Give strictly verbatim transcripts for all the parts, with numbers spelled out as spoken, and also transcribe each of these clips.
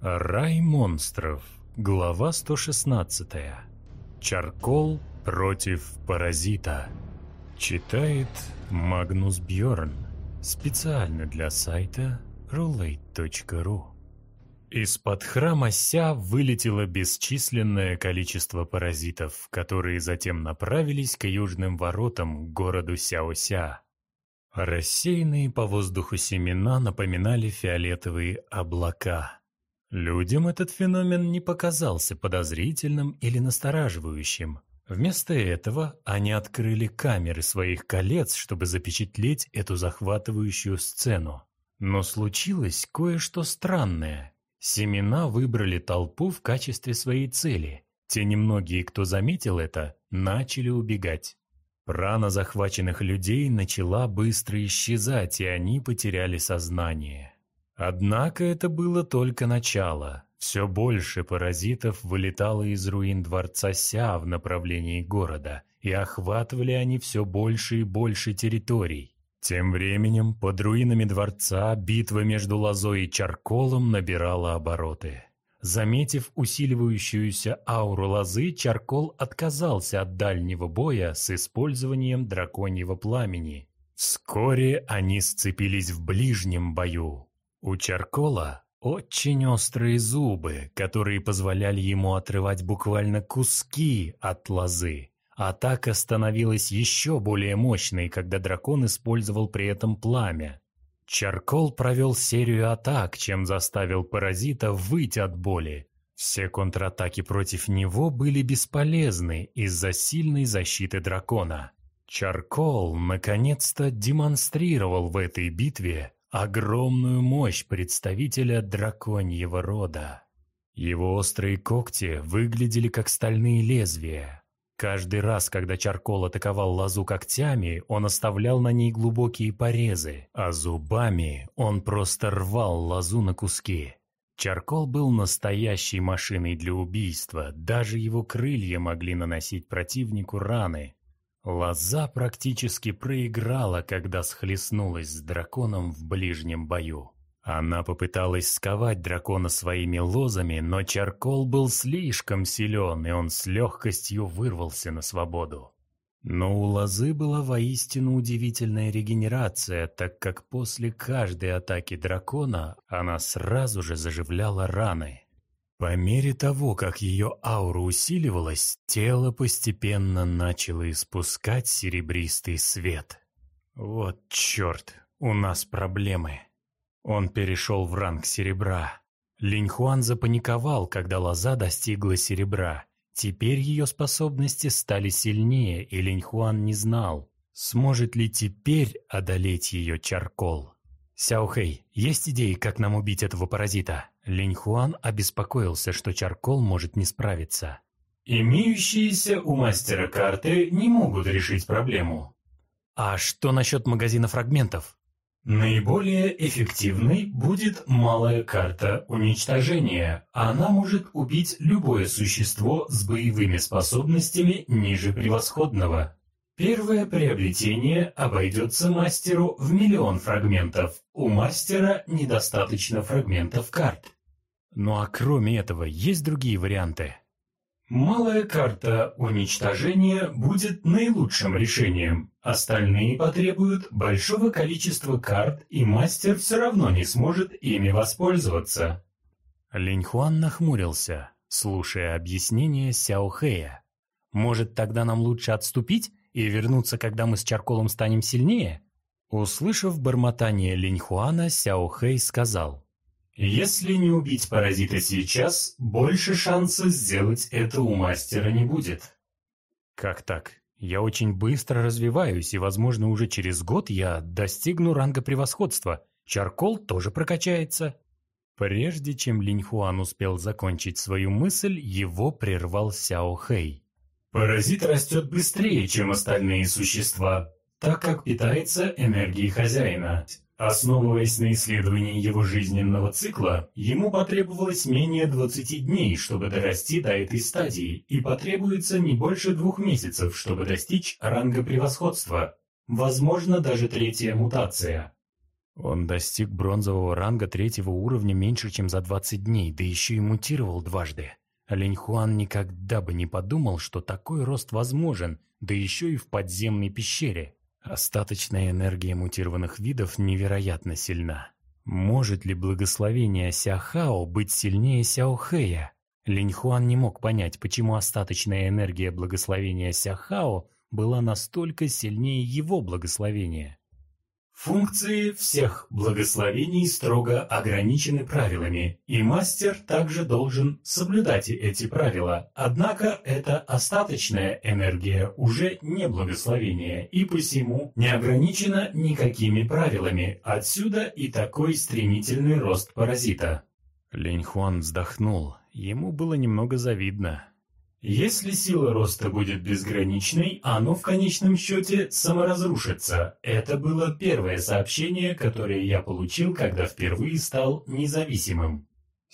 Рай монстров. Глава сто шестнадцатая. Чаркол против паразита. Читает Магнус Бьорн. Специально для сайта рулейт точка ру. Из-под храма Ся вылетело бесчисленное количество паразитов, которые затем направились к южным воротам к городу Сяося. Рассеянные по воздуху семена напоминали фиолетовые облака. Людям этот феномен не показался подозрительным или настораживающим. Вместо этого они открыли камеры своих колец, чтобы запечатлеть эту захватывающую сцену. Но случилось кое-что странное. Семена выбрали толпу в качестве своей цели. Те немногие, кто заметил это, начали убегать. Прана захваченных людей начала быстро исчезать, и они потеряли сознание. Однако это было только начало. Все больше паразитов вылетало из руин дворца Ся в направлении города, и охватывали они все больше и больше территорий. Тем временем под руинами дворца битва между Лозой и Чарколом набирала обороты. Заметив усиливающуюся ауру Лозы, Чаркол отказался от дальнего боя с использованием драконьего пламени. Вскоре они сцепились в ближнем бою. У Чаркола очень острые зубы, которые позволяли ему отрывать буквально куски от Лозы. Атака становилась еще более мощной, когда дракон использовал при этом пламя. Чаркол провел серию атак, чем заставил паразита выть от боли. Все контратаки против него были бесполезны из-за сильной защиты дракона. Чаркол наконец-то демонстрировал в этой битве огромную мощь представителя драконьего рода. Его острые когти выглядели как стальные лезвия. Каждый раз, когда Чаркол атаковал Лозу когтями, он оставлял на ней глубокие порезы, а зубами он просто рвал Лозу на куски. Чаркол был настоящей машиной для убийства, даже его крылья могли наносить противнику раны. Лоза практически проиграла, когда схлестнулась с драконом в ближнем бою. Она попыталась сковать дракона своими лозами, но Чаркол был слишком силен, и он с легкостью вырвался на свободу. Но у Лозы была воистину удивительная регенерация, так как после каждой атаки дракона она сразу же заживляла раны. По мере того, как ее аура усиливалась, тело постепенно начало испускать серебристый свет. Вот черт, у нас проблемы. Он перешел в ранг серебра. Линьхуан запаниковал, когда Лоза достигла серебра. Теперь ее способности стали сильнее, и Линьхуан не знал, сможет ли теперь одолеть ее Чаркол. «Сяохэй, есть идеи, как нам убить этого паразита?» Линьхуан обеспокоился, что Чаркол может не справиться. «Имеющиеся у мастера карты не могут решить проблему». «А что насчет магазина фрагментов?» Наиболее эффективной будет малая карта уничтожения. Она может убить любое существо с боевыми способностями ниже превосходного. Первое приобретение обойдется мастеру в миллион фрагментов. У мастера недостаточно фрагментов карт. Ну а кроме этого, есть другие варианты? Малая карта уничтожения будет наилучшим решением. Остальные потребуют большого количества карт, и мастер все равно не сможет ими воспользоваться. Линьхуан нахмурился, слушая объяснение Сяохэя. «Может, тогда нам лучше отступить и вернуться, когда мы с Чарколом станем сильнее?» Услышав бормотание Линьхуана, Сяохэй сказал: «Если не убить паразита сейчас, больше шанса сделать это у мастера не будет». «Как так? Я очень быстро развиваюсь, и, возможно, уже через год я достигну ранга превосходства. Чаркол тоже прокачается». Прежде чем Линьхуан успел закончить свою мысль, его прервал Сяохэй. «Паразит растет быстрее, чем остальные существа, так как питается энергией хозяина. Основываясь на исследовании его жизненного цикла, ему потребовалось менее двадцати дней, чтобы дорасти до этой стадии, и потребуется не больше двух месяцев, чтобы достичь ранга превосходства. Возможно, даже третья мутация». Он достиг бронзового ранга третьего уровня меньше, чем за двадцать дней, да еще и мутировал дважды. Линьхуан никогда бы не подумал, что такой рост возможен, да еще и в подземной пещере. Остаточная энергия мутированных видов невероятно сильна. Может ли благословение Сяохао быть сильнее Сяохэя? Линьхуан не мог понять, почему остаточная энергия благословения Сяохао была настолько сильнее его благословения. Функции всех благословений строго ограничены правилами, и мастер также должен соблюдать эти правила. Однако эта остаточная энергия уже не благословение, и посему не ограничена никакими правилами. Отсюда и такой стремительный рост паразита. Линьхуан вздохнул. Ему было немного завидно. Если сила роста будет безграничной, оно в конечном счете саморазрушится. Это было первое сообщение, которое я получил, когда впервые стал независимым.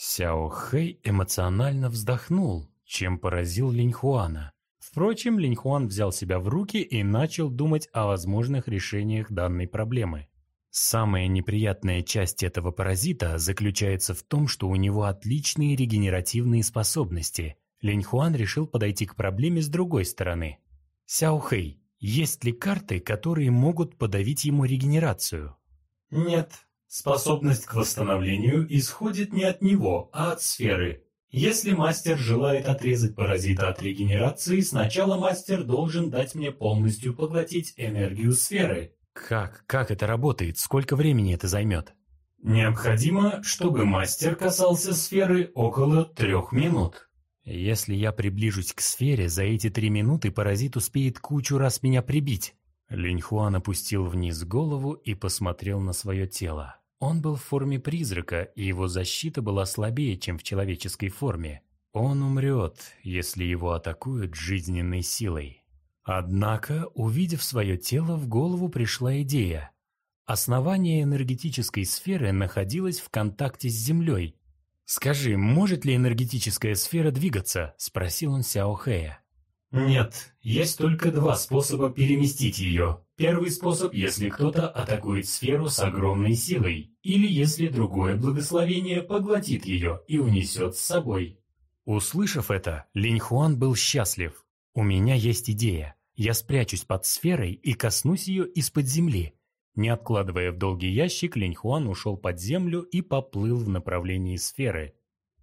Сяохэй эмоционально вздохнул, чем поразил Линьхуана. Впрочем, Линьхуан взял себя в руки и начал думать о возможных решениях данной проблемы. Самая неприятная часть этого паразита заключается в том, что у него отличные регенеративные способности. Линьхуан решил подойти к проблеме с другой стороны. «Сяохэй, есть ли карты, которые могут подавить ему регенерацию?» Нет. Способность к восстановлению исходит не от него, а от сферы. Если мастер желает отрезать паразита от регенерации, сначала мастер должен дать мне полностью поглотить энергию сферы. Как? Как это работает? Сколько времени это займет? Необходимо, чтобы мастер касался сферы около трех минут. Если я приближусь к сфере, за эти три минуты паразит успеет кучу раз меня прибить. Линьхуан опустил вниз голову и посмотрел на свое тело. Он был в форме призрака, и его защита была слабее, чем в человеческой форме. Он умрет, если его атакуют жизненной силой. Однако, увидев свое тело, в голову пришла идея. Основание энергетической сферы находилось в контакте с Землей. «Скажи, может ли энергетическая сфера двигаться?» – спросил он Сяохэя. Нет, есть только два способа переместить ее. Первый способ, если кто-то атакует сферу с огромной силой, или если другое благословение поглотит ее и унесет с собой. Услышав это, Линьхуан был счастлив. «У меня есть идея. Я спрячусь под сферой и коснусь ее из-под земли». Не откладывая в долгий ящик, Линьхуан ушел под землю и поплыл в направлении сферы.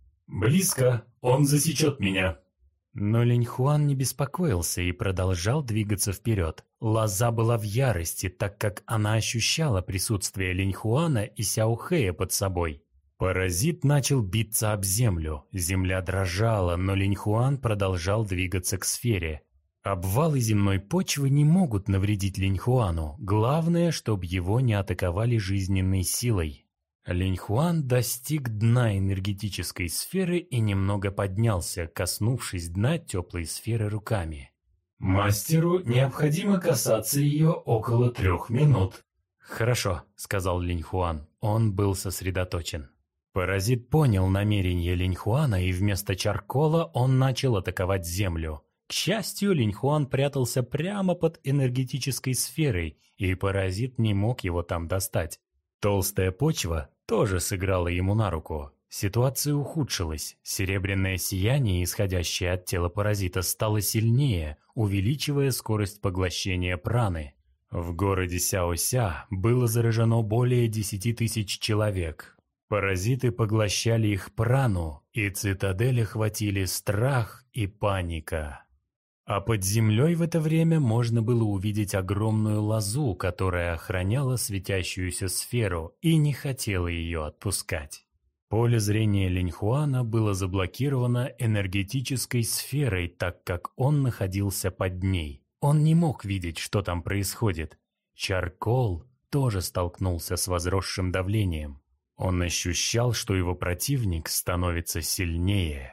«Близко, он засечет меня». Но Линьхуан не беспокоился и продолжал двигаться вперед. Лоза была в ярости, так как она ощущала присутствие Линьхуана и Сяохэя под собой. Паразит начал биться об землю. Земля дрожала, но Линьхуан продолжал двигаться к сфере. Обвалы земной почвы не могут навредить Линьхуану. Главное, чтобы его не атаковали жизненной силой. Линьхуан достиг дна энергетической сферы и немного поднялся, коснувшись дна теплой сферы руками. «Мастеру необходимо касаться ее около трех минут». «Хорошо», — сказал Линьхуан. Он был сосредоточен. Паразит понял намерение Линьхуана, и вместо чаркола он начал атаковать землю. К счастью, Линьхуан прятался прямо под энергетической сферой, и паразит не мог его там достать. Толстая почва тоже сыграла ему на руку. Ситуация ухудшилась. Серебряное сияние, исходящее от тела паразита, стало сильнее, увеличивая скорость поглощения праны. В городе Сяося было заражено более десяти тысяч человек. Паразиты поглощали их прану, и цитадель охватили страх и паника. А под землей в это время можно было увидеть огромную лозу, которая охраняла светящуюся сферу и не хотела ее отпускать. Поле зрения Линьхуана было заблокировано энергетической сферой, так как он находился под ней. Он не мог видеть, что там происходит. Чаркол тоже столкнулся с возросшим давлением. Он ощущал, что его противник становится сильнее.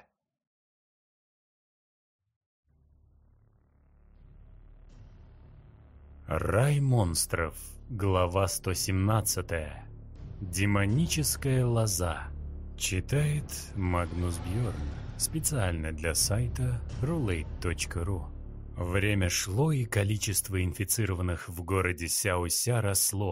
Рай монстров. Глава сто семнадцатая. Демоническая лоза. Читает Магнус Бьорн. Специально для сайта рулейт точка ру. Время шло, и количество инфицированных в городе Сяося росло.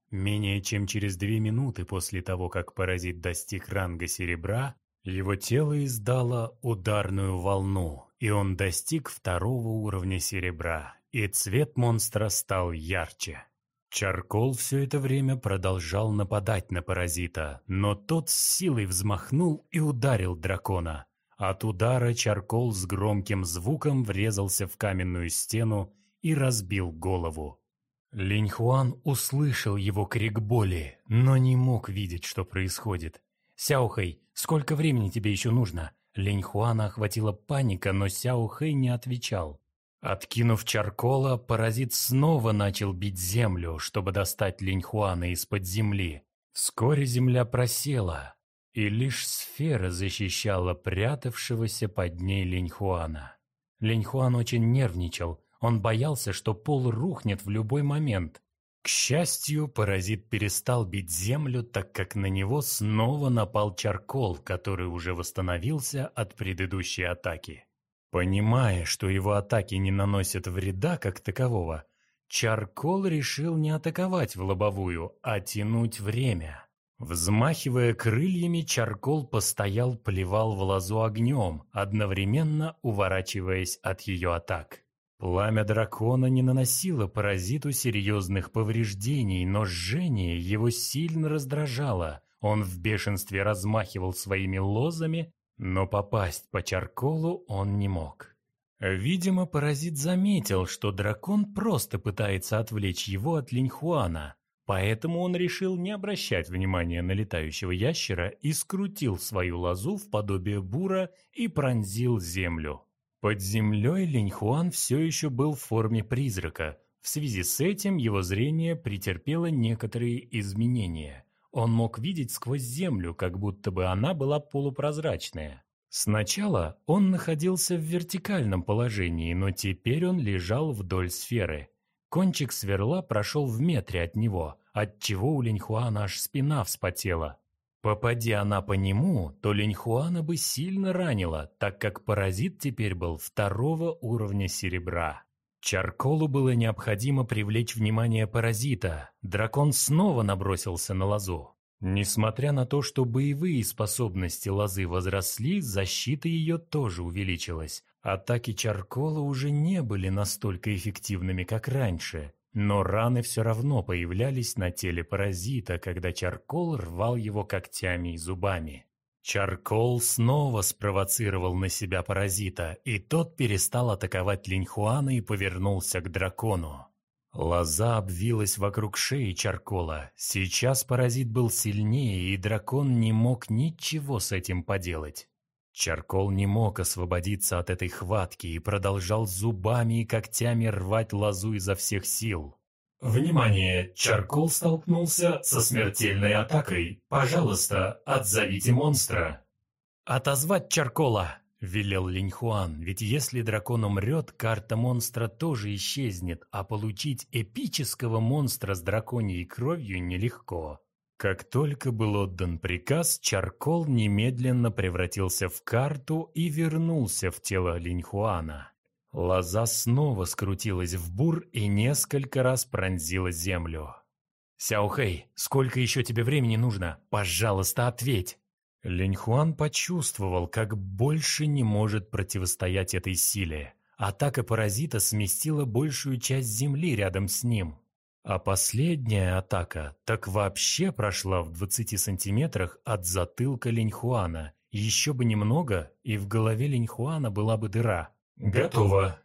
Менее чем через две минуты после того, как паразит достиг ранга серебра, его тело издало ударную волну, и он достиг второго уровня серебра, и цвет монстра стал ярче. Чаркол все это время продолжал нападать на паразита, но тот с силой взмахнул и ударил дракона. От удара Чаркол с громким звуком врезался в каменную стену и разбил голову. Линьхуан услышал его крик боли, но не мог видеть, что происходит. «Сяохэй, сколько времени тебе еще нужно?» Линьхуана охватила паника, но Сяохэй не отвечал. Откинув Чаркола, паразит снова начал бить землю, чтобы достать Линьхуана из-под земли. Вскоре земля просела, и лишь сфера защищала прятавшегося под ней Линьхуана. Линьхуан очень нервничал, он боялся, что пол рухнет в любой момент. К счастью, паразит перестал бить землю, так как на него снова напал Чаркол, который уже восстановился от предыдущей атаки. Понимая, что его атаки не наносят вреда как такового, Чаркол решил не атаковать в лобовую, а тянуть время. Взмахивая крыльями, Чаркол постоял, плевал в лозу огнем, одновременно уворачиваясь от ее атак. Пламя дракона не наносило паразиту серьезных повреждений, но жжение его сильно раздражало. Он в бешенстве размахивал своими лозами, но попасть по Чарколу он не мог. Видимо, паразит заметил, что дракон просто пытается отвлечь его от Линьхуана, поэтому он решил не обращать внимания на летающего ящера и скрутил свою лозу в подобие бура и пронзил землю. Под землей Линьхуан все еще был в форме призрака. В связи с этим его зрение претерпело некоторые изменения. Он мог видеть сквозь землю, как будто бы она была полупрозрачная. Сначала он находился в вертикальном положении, но теперь он лежал вдоль сферы. Кончик сверла прошел в метре от него, отчего у Линьхуана аж спина вспотела. Попади она по нему, то Линьхуана бы сильно ранила, так как паразит теперь был второго уровня серебра. Чарколу было необходимо привлечь внимание паразита. Дракон снова набросился на лозу. Несмотря на то, что боевые способности лозы возросли, защита ее тоже увеличилась. Атаки Чаркола уже не были настолько эффективными, как раньше. Но раны все равно появлялись на теле паразита, когда Чаркол рвал его когтями и зубами. Чаркол снова спровоцировал на себя паразита, и тот перестал атаковать Линьхуана и повернулся к дракону. Лоза обвилась вокруг шеи Чаркола. Сейчас паразит был сильнее, и дракон не мог ничего с этим поделать. Чаркол не мог освободиться от этой хватки и продолжал зубами и когтями рвать лозу изо всех сил. Внимание! Чаркол столкнулся со смертельной атакой. Пожалуйста, отзовите монстра. «Отозвать Чаркола!» – велел Линьхуан, ведь если дракон умрет, карта монстра тоже исчезнет, а получить эпического монстра с драконьей кровью нелегко. Как только был отдан приказ, Чаркол немедленно превратился в карту и вернулся в тело Линьхуана. Лоза снова скрутилась в бур и несколько раз пронзила землю. «Сяохэй, сколько еще тебе времени нужно? Пожалуйста, ответь!» Линьхуан почувствовал, как больше не может противостоять этой силе. Атака паразита сместила большую часть земли рядом с ним. А последняя атака так вообще прошла в двадцати сантиметрах от затылка Линьхуана. Еще бы немного, и в голове Линьхуана была бы дыра. «Готово!»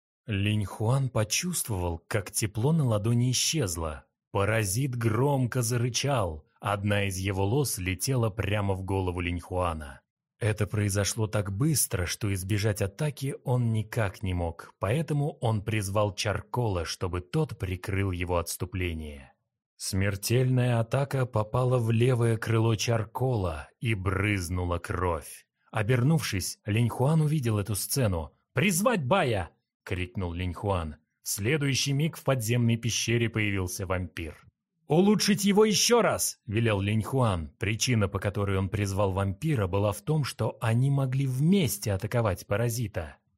Линьхуан почувствовал, как тепло на ладони исчезло. Паразит громко зарычал. Одна из его лоз летела прямо в голову Линьхуана. Это произошло так быстро, что избежать атаки он никак не мог, поэтому он призвал Чаркола, чтобы тот прикрыл его отступление. Смертельная атака попала в левое крыло Чаркола и брызнула кровь. Обернувшись, Линьхуан увидел эту сцену. «Призвать Бая!» — крикнул Линьхуан. В следующий миг в подземной пещере появился вампир. «Улучшить его еще раз!» – велел Линьхуан. Причина, по которой он призвал вампира, была в том, что они могли вместе атаковать паразита.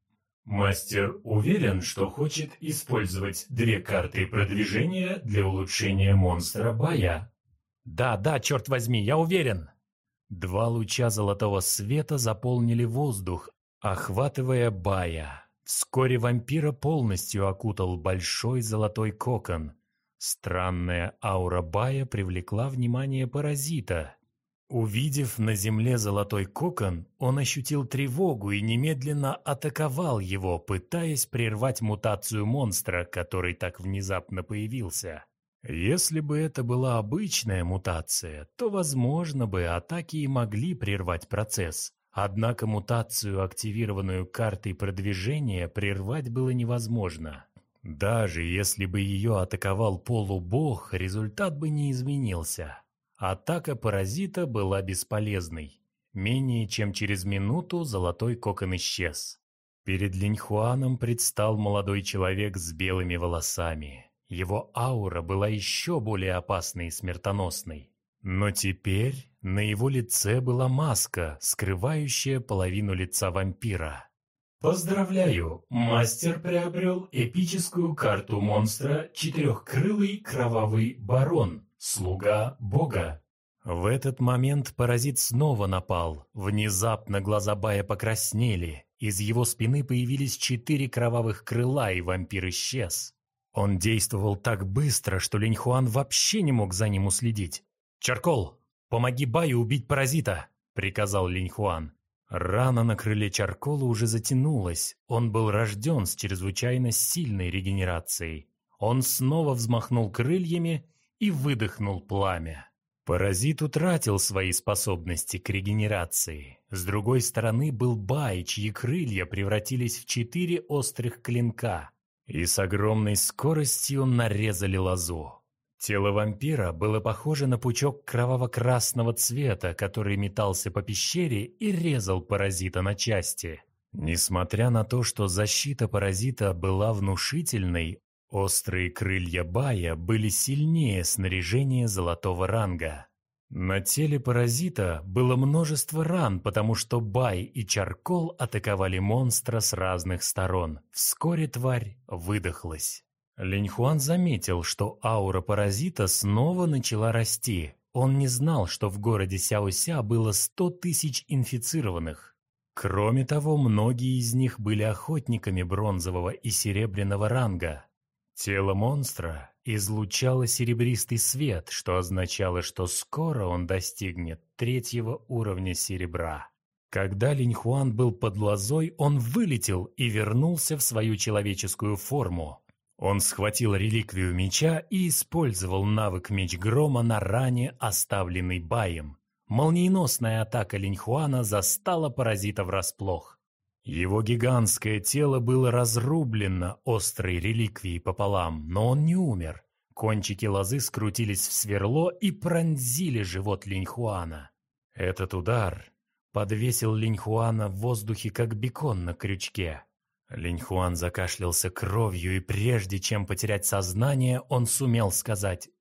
Мастер уверен, что хочет использовать две карты продвижения для улучшения монстра Бая. Да, да, черт возьми, я уверен. Два луча золотого света заполнили воздух, охватывая Бая. Вскоре вампира полностью окутал большой золотой кокон. Странная аура Бая привлекла внимание паразита. Увидев на земле золотой кокон, он ощутил тревогу и немедленно атаковал его, пытаясь прервать мутацию монстра, который так внезапно появился. Если бы это была обычная мутация, то, возможно бы, атаки и могли прервать процесс. Однако мутацию, активированную картой продвижения, прервать было невозможно. Даже если бы ее атаковал полубог, результат бы не изменился. Атака паразита была бесполезной. Менее чем через минуту золотой кокон исчез. Перед Линьхуаном предстал молодой человек с белыми волосами. Его аура была еще более опасной и смертоносной. Но теперь на его лице была маска, скрывающая половину лица вампира. Поздравляю, мастер приобрел эпическую карту монстра «Четырехкрылый кровавый барон», слуга бога. В этот момент паразит снова напал. Внезапно глаза Бая покраснели. Из его спины появились четыре кровавых крыла, и вампир исчез. Он действовал так быстро, что Линьхуан вообще не мог за ним уследить. «Чаркол, помоги Баю убить паразита!» – приказал Линьхуан. Рана на крыле Чаркола уже затянулась. Он был рожден с чрезвычайно сильной регенерацией. Он снова взмахнул крыльями и выдохнул пламя. Паразит утратил свои способности к регенерации. С другой стороны был Бай, чьи крылья превратились в четыре острых клинка. И с огромной скоростью нарезали лозу. Тело вампира было похоже на пучок кроваво-красного цвета, который метался по пещере и резал паразита на части. Несмотря на то, что защита паразита была внушительной, острые крылья Бая были сильнее снаряжения золотого ранга. На теле паразита было множество ран, потому что Бай и Чаркол атаковали монстра с разных сторон. Вскоре тварь выдохлась. Линьхуан заметил, что аура паразита снова начала расти. Он не знал, что в городе Сяося было сто тысяч инфицированных. Кроме того, многие из них были охотниками бронзового и серебряного ранга. Тело монстра излучало серебристый свет, что означало, что скоро он достигнет третьего уровня серебра. Когда Линьхуан был под лозой, он вылетел и вернулся в свою человеческую форму. Он схватил реликвию меча и использовал навык меч грома на ране, оставленной Баем. Молниеносная атака Линьхуана застала паразита врасплох. Его гигантское тело было разрублено острой реликвией пополам, но он не умер. Кончики лозы скрутились в сверло и пронзили живот Линьхуана. Этот удар подвесил Линьхуана в воздухе, как бекон на крючке. Линьхуан закашлялся кровью, и прежде чем потерять сознание, он сумел сказать: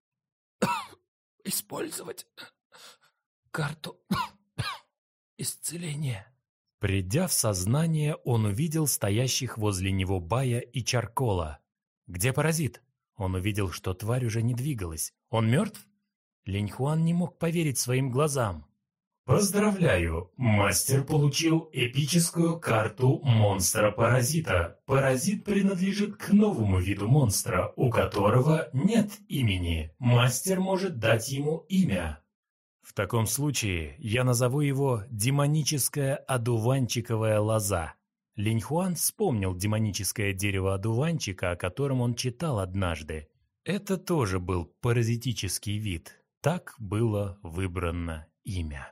«Использовать карту исцеления». Придя в сознание, он увидел стоящих возле него Бая и Чаркола. «Где паразит?» Он увидел, что тварь уже не двигалась. «Он мертв?» Линьхуан не мог поверить своим глазам. Поздравляю, мастер получил эпическую карту монстра-паразита. Паразит принадлежит к новому виду монстра, у которого нет имени. Мастер может дать ему имя. В таком случае я назову его демоническая одуванчиковая лоза. Линьхуан вспомнил демоническое дерево одуванчика, о котором он читал однажды. Это тоже был паразитический вид. Так было выбрано имя.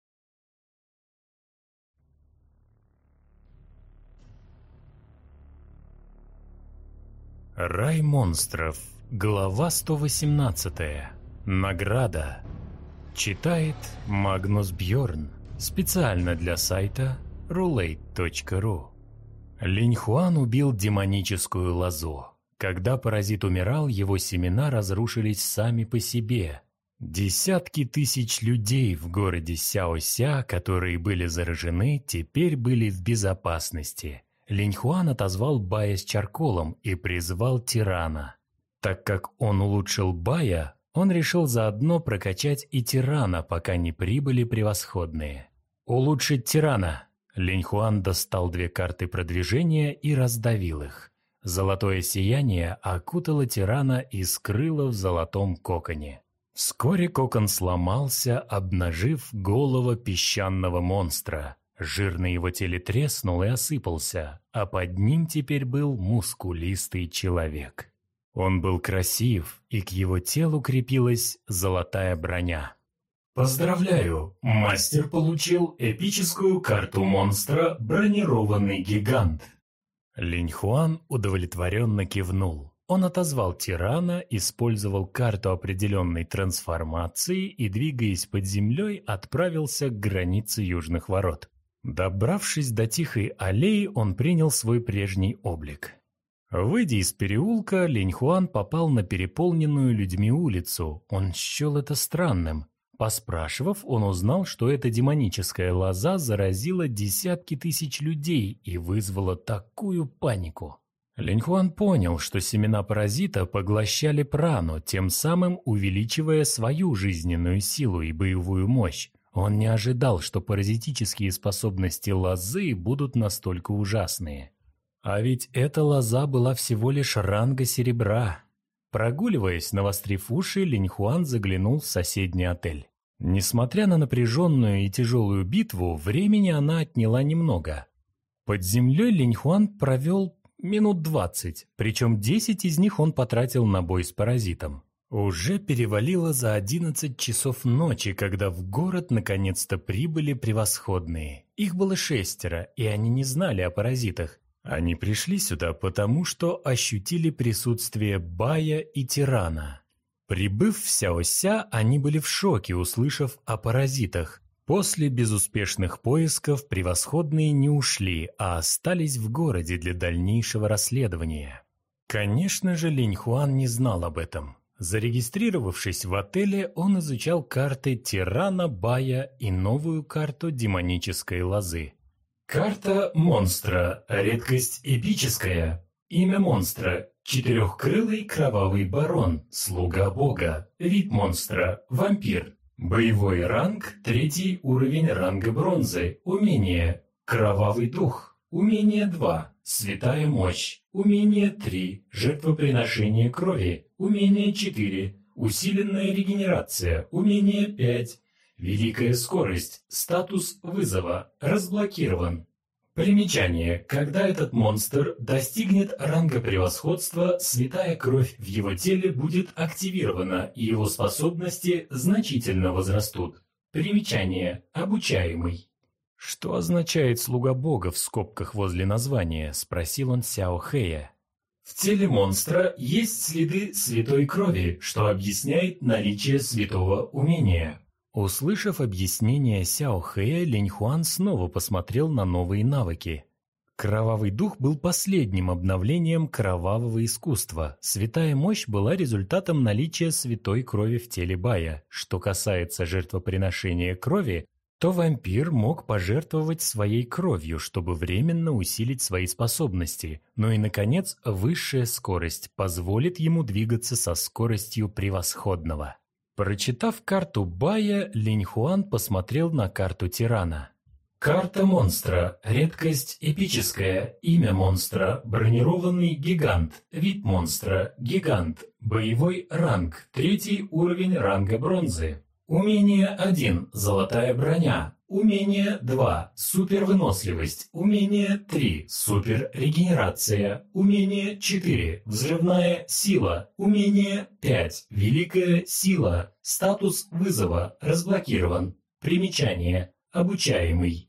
Рай монстров. Глава сто восемнадцатая. Награда. Читает Магнус Бьорн. Специально для сайта рулейт точка ру. Линьхуан убил демоническую лозу. Когда паразит умирал, его семена разрушились сами по себе. Десятки тысяч людей в городе Сяося, которые были заражены, теперь были в безопасности. Линьхуан отозвал Бая с Чарколом и призвал Тирана. Так как он улучшил Бая, он решил заодно прокачать и Тирана, пока не прибыли превосходные. Улучшить Тирана. Линьхуан достал две карты продвижения и раздавил их. Золотое сияние окутало Тирана и скрыло в золотом коконе. Вскоре кокон сломался, обнажив голову песчаного монстра. Жир на его теле треснул и осыпался, а под ним теперь был мускулистый человек. Он был красив, и к его телу крепилась золотая броня. Поздравляю, мастер получил эпическую карту монстра «Бронированный гигант». Линьхуан удовлетворенно кивнул. Он отозвал Тирана, использовал карту определенной трансформации и, двигаясь под землей, отправился к границе южных ворот. Добравшись до тихой аллеи, он принял свой прежний облик. Выйдя из переулка, Линьхуан попал на переполненную людьми улицу. Он счел это странным. Поспрашивав, он узнал, что эта демоническая лоза заразила десятки тысяч людей и вызвала такую панику. Линьхуан понял, что семена паразита поглощали прану, тем самым увеличивая свою жизненную силу и боевую мощь. Он не ожидал, что паразитические способности лозы будут настолько ужасные. А ведь эта лоза была всего лишь ранга серебра. Прогуливаясь, навострив уши, Линьхуан заглянул в соседний отель. Несмотря на напряженную и тяжелую битву, времени она отняла немного. Под землей Линьхуан провел минут двадцать, причем десять из них он потратил на бой с паразитом. Уже перевалило за одиннадцать часов ночи, когда в город наконец-то прибыли превосходные. Их было шестеро, и они не знали о паразитах. Они пришли сюда потому, что ощутили присутствие Бая и Тирана. Прибыв в Сяося, они были в шоке, услышав о паразитах. После безуспешных поисков превосходные не ушли, а остались в городе для дальнейшего расследования. Конечно же, Линьхуан не знал об этом. Зарегистрировавшись в отеле, он изучал карты Тирана, Бая и новую карту демонической лозы. Карта монстра, редкость эпическая. Имя монстра – четырехкрылый кровавый барон, слуга бога. Вид монстра – вампир. Боевой ранг – третий уровень ранга бронзы. Умение – кровавый дух. Умение два – святая мощь. Умение три – жертвоприношение крови. Умение четыре – усиленная регенерация. Умение пять – великая скорость. Статус вызова разблокирован. Примечание. Когда этот монстр достигнет ранга превосходства, святая кровь в его теле будет активирована, и его способности значительно возрастут. Примечание. Обучаемый. «Что означает «слуга бога» в скобках возле названия?» – спросил он Сяо Хэя. В теле монстра есть следы святой крови, что объясняет наличие святого умения. Услышав объяснение Сяо Хэя, Линьхуан снова посмотрел на новые навыки. Кровавый дух был последним обновлением кровавого искусства. Святая мощь была результатом наличия святой крови в теле Бая. Что касается жертвоприношения крови, то вампир мог пожертвовать своей кровью, чтобы временно усилить свои способности. Ну и, наконец, высшая скорость позволит ему двигаться со скоростью превосходного. Прочитав карту Бая, Линьхуан посмотрел на карту Тирана. Карта монстра. Редкость эпическая. Имя монстра. Бронированный гигант. Вид монстра. Гигант. Боевой ранг. Третий уровень ранга бронзы. Умение один. Золотая броня. Умение два. Супервыносливость. Умение три. Суперрегенерация. Умение четыре. Взрывная сила. Умение пять. Великая сила. Статус вызова разблокирован. Примечание. Обучаемый.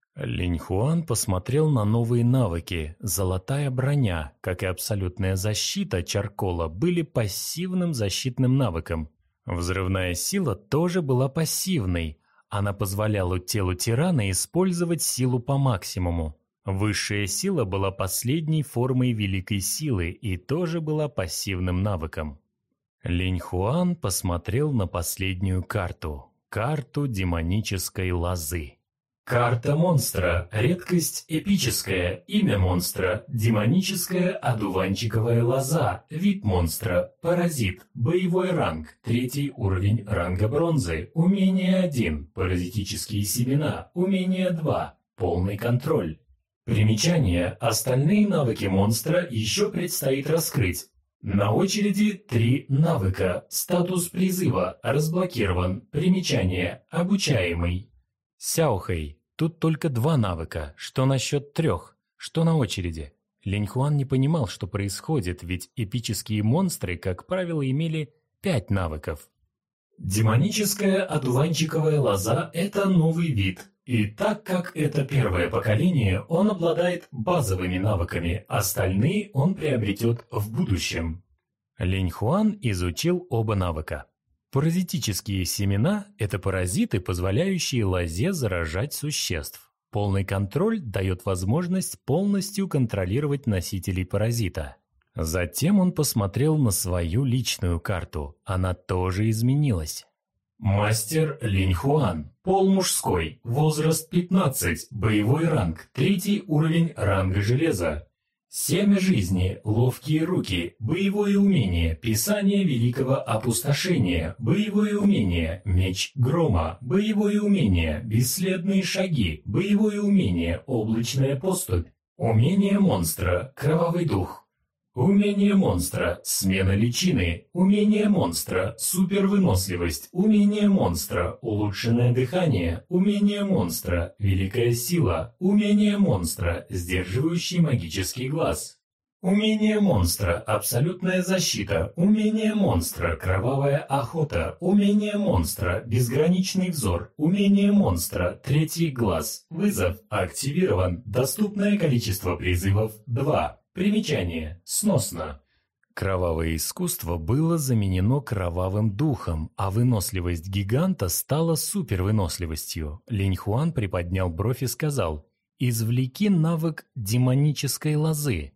Линьхуан посмотрел на новые навыки. Золотая броня, как и абсолютная защита Чаркола, были пассивным защитным навыком. Взрывная сила тоже была пассивной. Она позволяла телу тирана использовать силу по максимуму. Высшая сила была последней формой великой силы и тоже была пассивным навыком. Линьхуан посмотрел на последнюю карту. Карту демонической лозы. Карта монстра. Редкость эпическая. Имя монстра. Демоническая одуванчиковая лоза. Вид монстра. Паразит. Боевой ранг. Третий уровень ранга бронзы. Умение один. Паразитические семена. Умение два. Полный контроль. Примечание. Остальные навыки монстра еще предстоит раскрыть. На очереди три навыка. Статус призыва. Разблокирован. Примечание. Обучаемый. Сяохэй, тут только два навыка. Что насчет трех? Что на очереди? Линьхуан не понимал, что происходит, ведь эпические монстры, как правило, имели пять навыков. Демоническая одуванчиковая лоза – это новый вид. И так как это первое поколение, он обладает базовыми навыками, остальные он приобретет в будущем. Линьхуан изучил оба навыка. Паразитические семена – это паразиты, позволяющие лозе заражать существ. Полный контроль дает возможность полностью контролировать носителей паразита. Затем он посмотрел на свою личную карту. Она тоже изменилась. Мастер Линьхуан. Пол мужской. Возраст пятнадцать. Боевой ранг. Третий уровень ранга железа. Семя жизни, ловкие руки, боевое умение, писание великого опустошения, боевое умение, меч грома, боевое умение, бесследные шаги, боевое умение, облачная поступь, умение монстра, кровавый дух. Умение монстра, смена личины, умение монстра, супервыносливость, умение монстра, улучшенное дыхание, умение монстра, великая сила, умение монстра, сдерживающий магический глаз. Умение монстра, абсолютная защита, умение монстра, кровавая охота, умение монстра, безграничный взор, умение монстра, третий глаз, вызов, активирован, доступное количество призывов два. Примечание. Сносно. Кровавое искусство было заменено кровавым духом, а выносливость гиганта стала супервыносливостью. Линьхуан приподнял бровь и сказал: «Извлеки навык демонической лозы».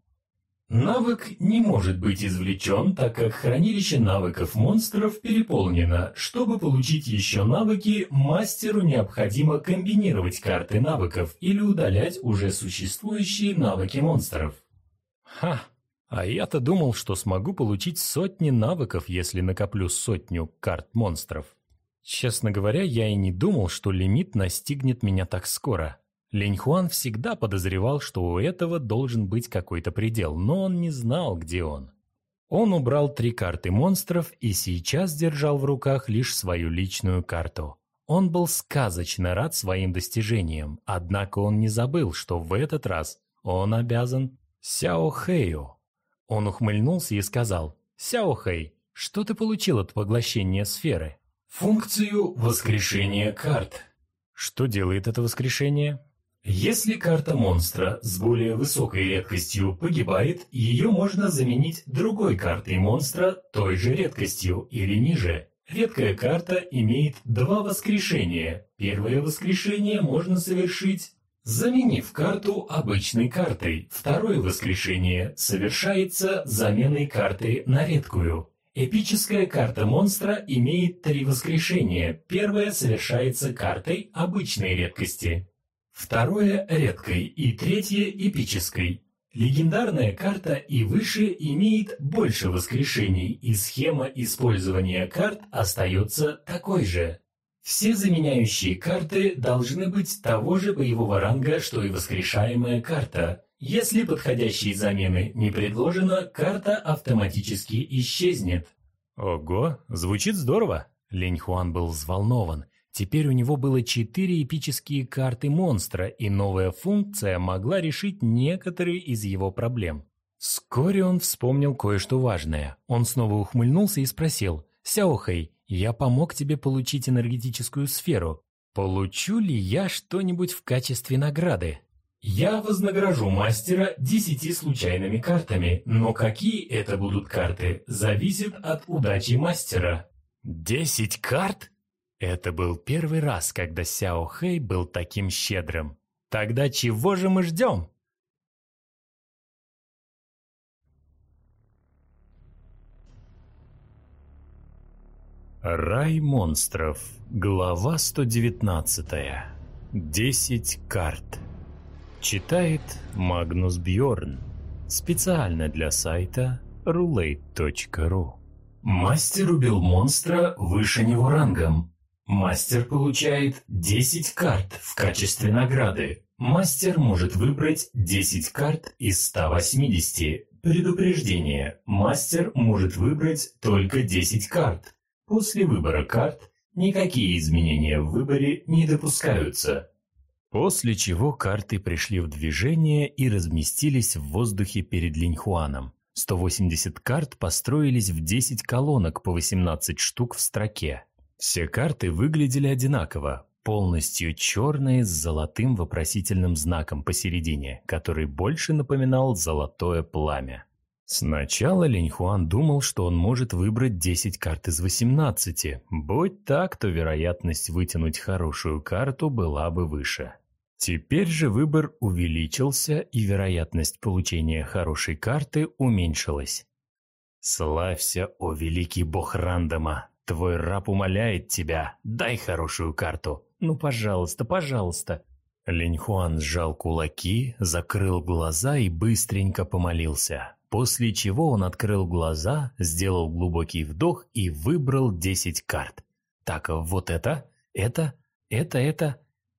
Навык не может быть извлечен, так как хранилище навыков монстров переполнено. Чтобы получить еще навыки, мастеру необходимо комбинировать карты навыков или удалять уже существующие навыки монстров. Ха, а я-то думал, что смогу получить сотни навыков, если накоплю сотню карт монстров. Честно говоря, я и не думал, что лимит настигнет меня так скоро. Линьхуан всегда подозревал, что у этого должен быть какой-то предел, но он не знал, где он. Он убрал три карты монстров и сейчас держал в руках лишь свою личную карту. Он был сказочно рад своим достижениям, однако он не забыл, что в этот раз он обязан Сяохэю. Он ухмыльнулся и сказал: «Сяохэй, что ты получил от поглощения сферы?» Функцию воскрешения карт. Что делает это воскрешение? Если карта монстра с более высокой редкостью погибает, ее можно заменить другой картой монстра той же редкостью или ниже. Редкая карта имеет два воскрешения. Первое воскрешение можно совершить, заменив карту обычной картой. Второе воскрешение совершается заменой карты на редкую. Эпическая карта монстра имеет три воскрешения. Первое совершается картой обычной редкости. Второе – редкой и третье – эпической. Легендарная карта и выше имеет больше воскрешений, и схема использования карт остается такой же. Все заменяющие карты должны быть того же боевого ранга, что и воскрешаемая карта. Если подходящей замены не предложено, карта автоматически исчезнет. Ого, звучит здорово. Линьхуан был взволнован. Теперь у него было четыре эпические карты монстра, и новая функция могла решить некоторые из его проблем. Вскоре он вспомнил кое-что важное. Он снова ухмыльнулся и спросил: «Сяохэй, я помог тебе получить энергетическую сферу. Получу ли я что-нибудь в качестве награды?» Я вознагражу мастера десятью случайными картами, но какие это будут карты, зависит от удачи мастера. Десять карт? Это был первый раз, когда Сяохэй был таким щедрым. Тогда чего же мы ждем? Рай монстров. Глава сто девятнадцатая. Десять карт. Читает Магнус Бьорн. Специально для сайта рулейт точка ру. Мастер убил монстра выше него рангом. Мастер получает десять карт в качестве награды. Мастер может выбрать десять карт из ста восьмидесяти. Предупреждение. Мастер может выбрать только десять карт. После выбора карт никакие изменения в выборе не допускаются. После чего карты пришли в движение и разместились в воздухе перед Линьхуаном. сто восемьдесят карт построились в десять колонок по восемнадцать штук в строке. Все карты выглядели одинаково, полностью черные с золотым вопросительным знаком посередине, который больше напоминал золотое пламя. Сначала Линьхуан думал, что он может выбрать десять карт из восемнадцати. Будь так, то вероятность вытянуть хорошую карту была бы выше. Теперь же выбор увеличился, и вероятность получения хорошей карты уменьшилась. «Славься, о великий бог рандома! Твой раб умоляет тебя, дай хорошую карту! Ну, пожалуйста, пожалуйста!» Линьхуан сжал кулаки, закрыл глаза и быстренько помолился. После чего он открыл глаза, сделал глубокий вдох и выбрал десять карт. Так, вот это, это, это, это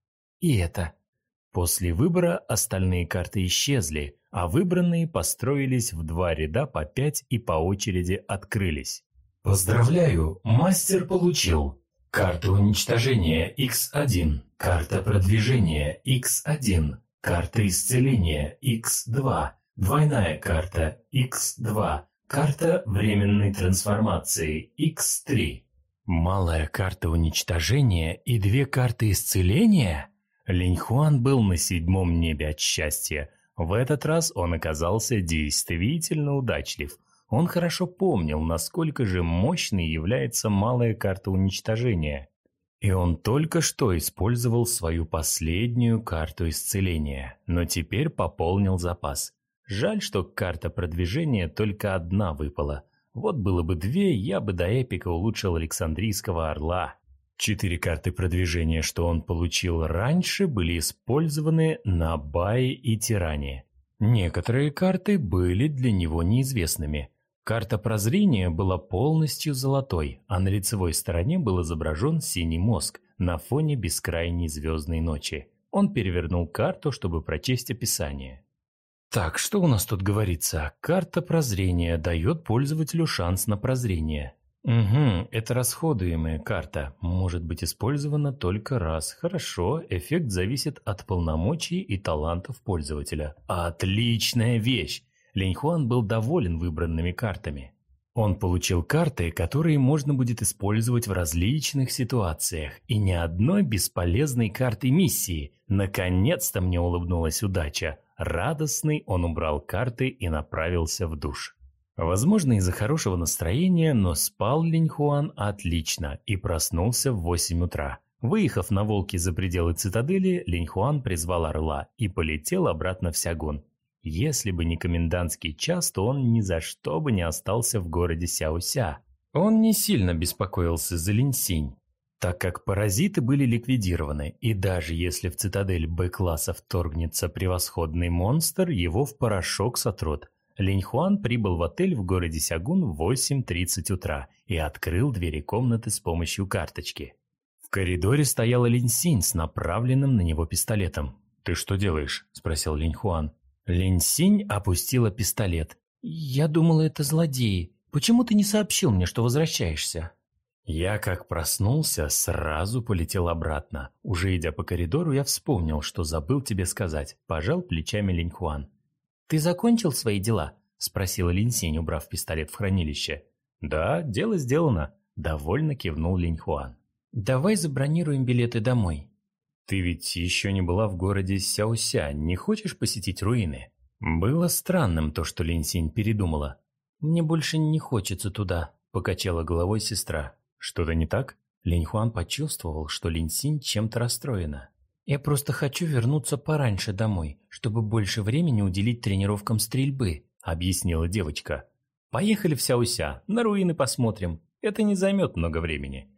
и это. После выбора остальные карты исчезли, а выбранные построились в два ряда по пять и по очереди открылись. Поздравляю, мастер получил карту уничтожения икс один, карта продвижения икс один, карта исцеления икс два, двойная карта икс два, карта временной трансформации икс три. Малая карта уничтожения и две карты исцеления? Линьхуан был на седьмом небе от счастья. В этот раз он оказался действительно удачлив. Он хорошо помнил, насколько же мощной является малая карта уничтожения. И он только что использовал свою последнюю карту исцеления, но теперь пополнил запас. Жаль, что карта продвижения только одна выпала. Вот было бы две, я бы до эпика улучшил Александрийского орла. Четыре карты продвижения, что он получил раньше, были использованы на Бае и Тиране. Некоторые карты были для него неизвестными. Карта прозрения была полностью золотой, а на лицевой стороне был изображен синий мозг на фоне бескрайней звездной ночи. Он перевернул карту, чтобы прочесть описание. Так, что у нас тут говорится? Карта прозрения дает пользователю шанс на прозрение. Угу, это расходуемая карта, может быть использована только раз. Хорошо, эффект зависит от полномочий и талантов пользователя. Отличная вещь! Линьхуан был доволен выбранными картами. Он получил карты, которые можно будет использовать в различных ситуациях, и ни одной бесполезной карты миссии. Наконец-то мне улыбнулась удача. Радостный он убрал карты и направился в душ. Возможно, из-за хорошего настроения, но спал Линьхуан отлично и проснулся в восемь утра. Выехав на волке за пределы цитадели, Линьхуан призвал орла и полетел обратно в Сягун. Если бы не комендантский час, то он ни за что бы не остался в городе Сяося. Он не сильно беспокоился за Линьсинь, так как паразиты были ликвидированы, и даже если в цитадель Б-класса вторгнется превосходный монстр, его в порошок сотрут. Линьхуан прибыл в отель в городе Сягун в восемь тридцать утра и открыл двери комнаты с помощью карточки. В коридоре стояла Линьсинь с направленным на него пистолетом. «Ты что делаешь?» – спросил Линьхуан. Линьсинь опустила пистолет. «Я думала, это злодеи. Почему ты не сообщил мне, что возвращаешься?» Я, как проснулся, сразу полетел обратно. Уже идя по коридору, я вспомнил, что забыл тебе сказать. Пожал плечами Линьхуан. «Ты закончил свои дела?» – спросила Линьсинь, убрав пистолет в хранилище. «Да, дело сделано», – довольно кивнул Линьхуан. «Давай забронируем билеты домой». «Ты ведь еще не была в городе Сяося, не хочешь посетить руины?» Было странным то, что Линьсинь передумала. «Мне больше не хочется туда», – покачала головой сестра. «Что-то не так?» Линьхуан почувствовал, что Линьсинь чем-то расстроена. «Я просто хочу вернуться пораньше домой, чтобы больше времени уделить тренировкам стрельбы», – объяснила девочка. «Поехали в Сяося, на руины посмотрим. Это не займет много времени».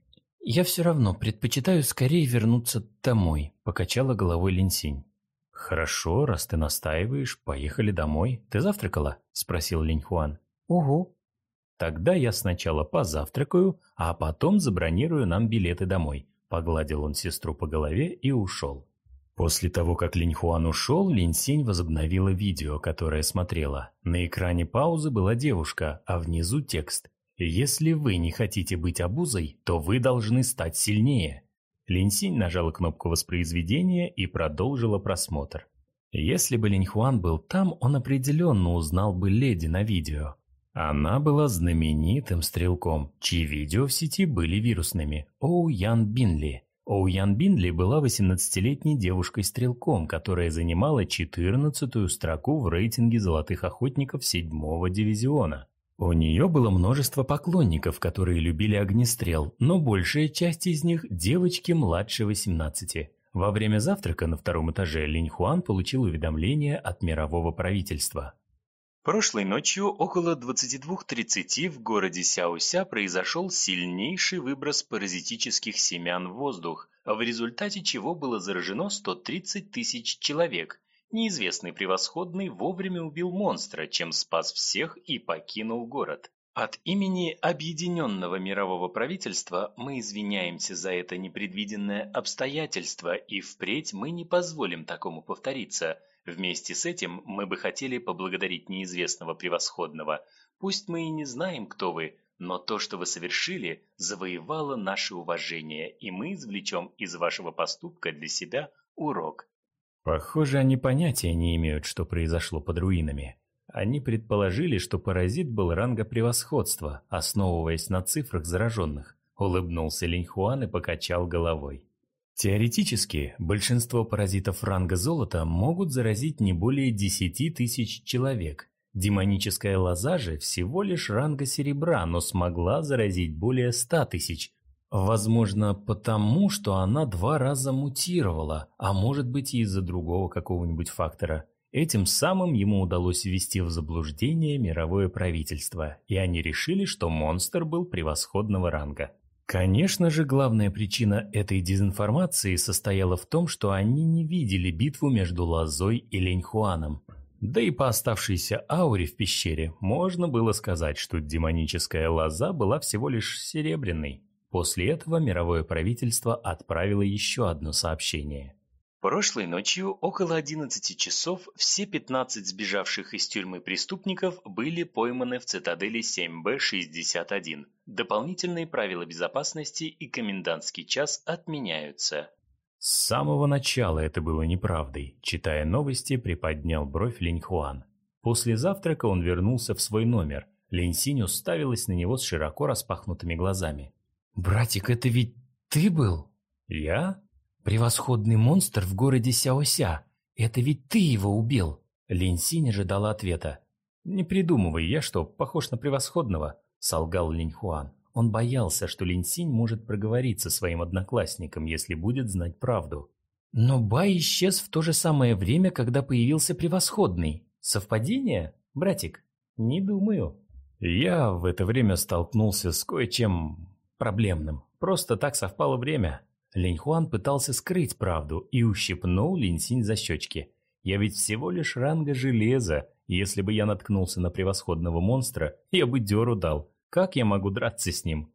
«Я все равно предпочитаю скорее вернуться домой», – покачала головой Линьсинь. «Хорошо, раз ты настаиваешь, поехали домой. Ты завтракала?» – спросил Линьхуан. «Угу». «Тогда я сначала позавтракаю, а потом забронирую нам билеты домой», – погладил он сестру по голове и ушел. После того, как Линьхуан ушел, Линьсинь возобновила видео, которое смотрела. На экране паузы была девушка, а внизу текст. «Если вы не хотите быть обузой, то вы должны стать сильнее». Линьсинь нажала кнопку воспроизведения и продолжила просмотр. Если бы Линьхуан был там, он определенно узнал бы леди на видео. Она была знаменитым стрелком, чьи видео в сети были вирусными. Оу Ян Бинли. Оу Ян Бинли была восемнадцатилетней девушкой-стрелком, которая занимала четырнадцатую строку в рейтинге золотых охотников седьмого дивизиона. У нее было множество поклонников, которые любили огнестрел, но большая часть из них – девочки младше восемнадцати. Во время завтрака на втором этаже Линьхуан получил уведомление от мирового правительства. Прошлой ночью около двадцати двух тридцати в городе Сяося произошел сильнейший выброс паразитических семян в воздух, в результате чего было заражено сто тридцать тысяч человек. Неизвестный превосходный вовремя убил монстра, чем спас всех и покинул город. От имени Объединенного мирового правительства мы извиняемся за это непредвиденное обстоятельство, и впредь мы не позволим такому повториться. Вместе с этим мы бы хотели поблагодарить неизвестного превосходного. Пусть мы и не знаем, кто вы, но то, что вы совершили, завоевало наше уважение, и мы извлечем из вашего поступка для себя урок. Похоже, они понятия не имеют, что произошло под руинами. Они предположили, что паразит был ранга превосходства, основываясь на цифрах зараженных. Улыбнулся Линьхуан и покачал головой. Теоретически, большинство паразитов ранга золота могут заразить не более десяти тысяч человек. Демоническая лоза же всего лишь ранга серебра, но смогла заразить более ста тысяч. Возможно, потому, что она два раза мутировала, а может быть и из-за другого какого-нибудь фактора. Этим самым ему удалось ввести в заблуждение мировое правительство, и они решили, что монстр был превосходного ранга. Конечно же, главная причина этой дезинформации состояла в том, что они не видели битву между Лозой и Линьхуаном. Да и по оставшейся ауре в пещере можно было сказать, что демоническая лоза была всего лишь серебряной. После этого мировое правительство отправило еще одно сообщение. Прошлой ночью около одиннадцати часов все пятнадцать сбежавших из тюрьмы преступников были пойманы в цитадели семь бэ шестьдесят один. Дополнительные правила безопасности и комендантский час отменяются. С самого начала это было неправдой. Читая новости, приподнял бровь Линьхуан. После завтрака он вернулся в свой номер. Линьсинь уставилась на него с широко распахнутыми глазами. «Братик, это ведь ты был?» «Я?» «Превосходный монстр в городе Сяося. Это ведь ты его убил?» Линьсинь ожидала ответа. «Не придумывай, я что, похож на превосходного?» – солгал Линьхуан. Он боялся, что Линьсинь может проговориться своим одноклассникам, если будет знать правду. «Но Бай исчез в то же самое время, когда появился превосходный. Совпадение, братик?» «Не думаю». «Я в это время столкнулся с кое-чем проблемным. Просто так совпало время». Линьхуан пытался скрыть правду и ущипнул Линьсинь за щечки. «Я ведь всего лишь ранга железа. Если бы я наткнулся на превосходного монстра, я бы дёру дал. Как я могу драться с ним?»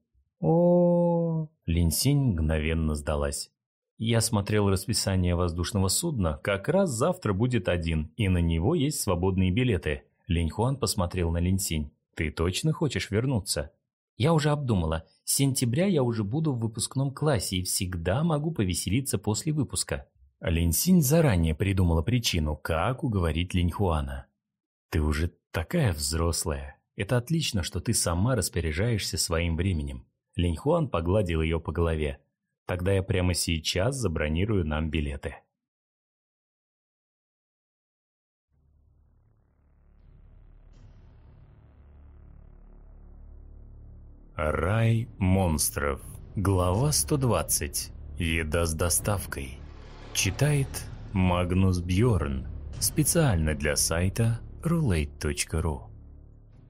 О, Линьсинь мгновенно сдалась. «Я смотрел расписание воздушного судна. Как раз завтра будет один, и на него есть свободные билеты». Линьхуан посмотрел на Линьсинь. «Ты точно хочешь вернуться?» «Я уже обдумала. С сентября я уже буду в выпускном классе и всегда могу повеселиться после выпуска». Линьсинь заранее придумала причину, как уговорить Линьхуана. «Ты уже такая взрослая. Это отлично, что ты сама распоряжаешься своим временем». Линьхуан погладил ее по голове. «Тогда я прямо сейчас забронирую нам билеты». Рай монстров. Глава сто двадцать. Еда с доставкой. Читает Магнус Бьорн. Специально для сайта рулейт точка ру.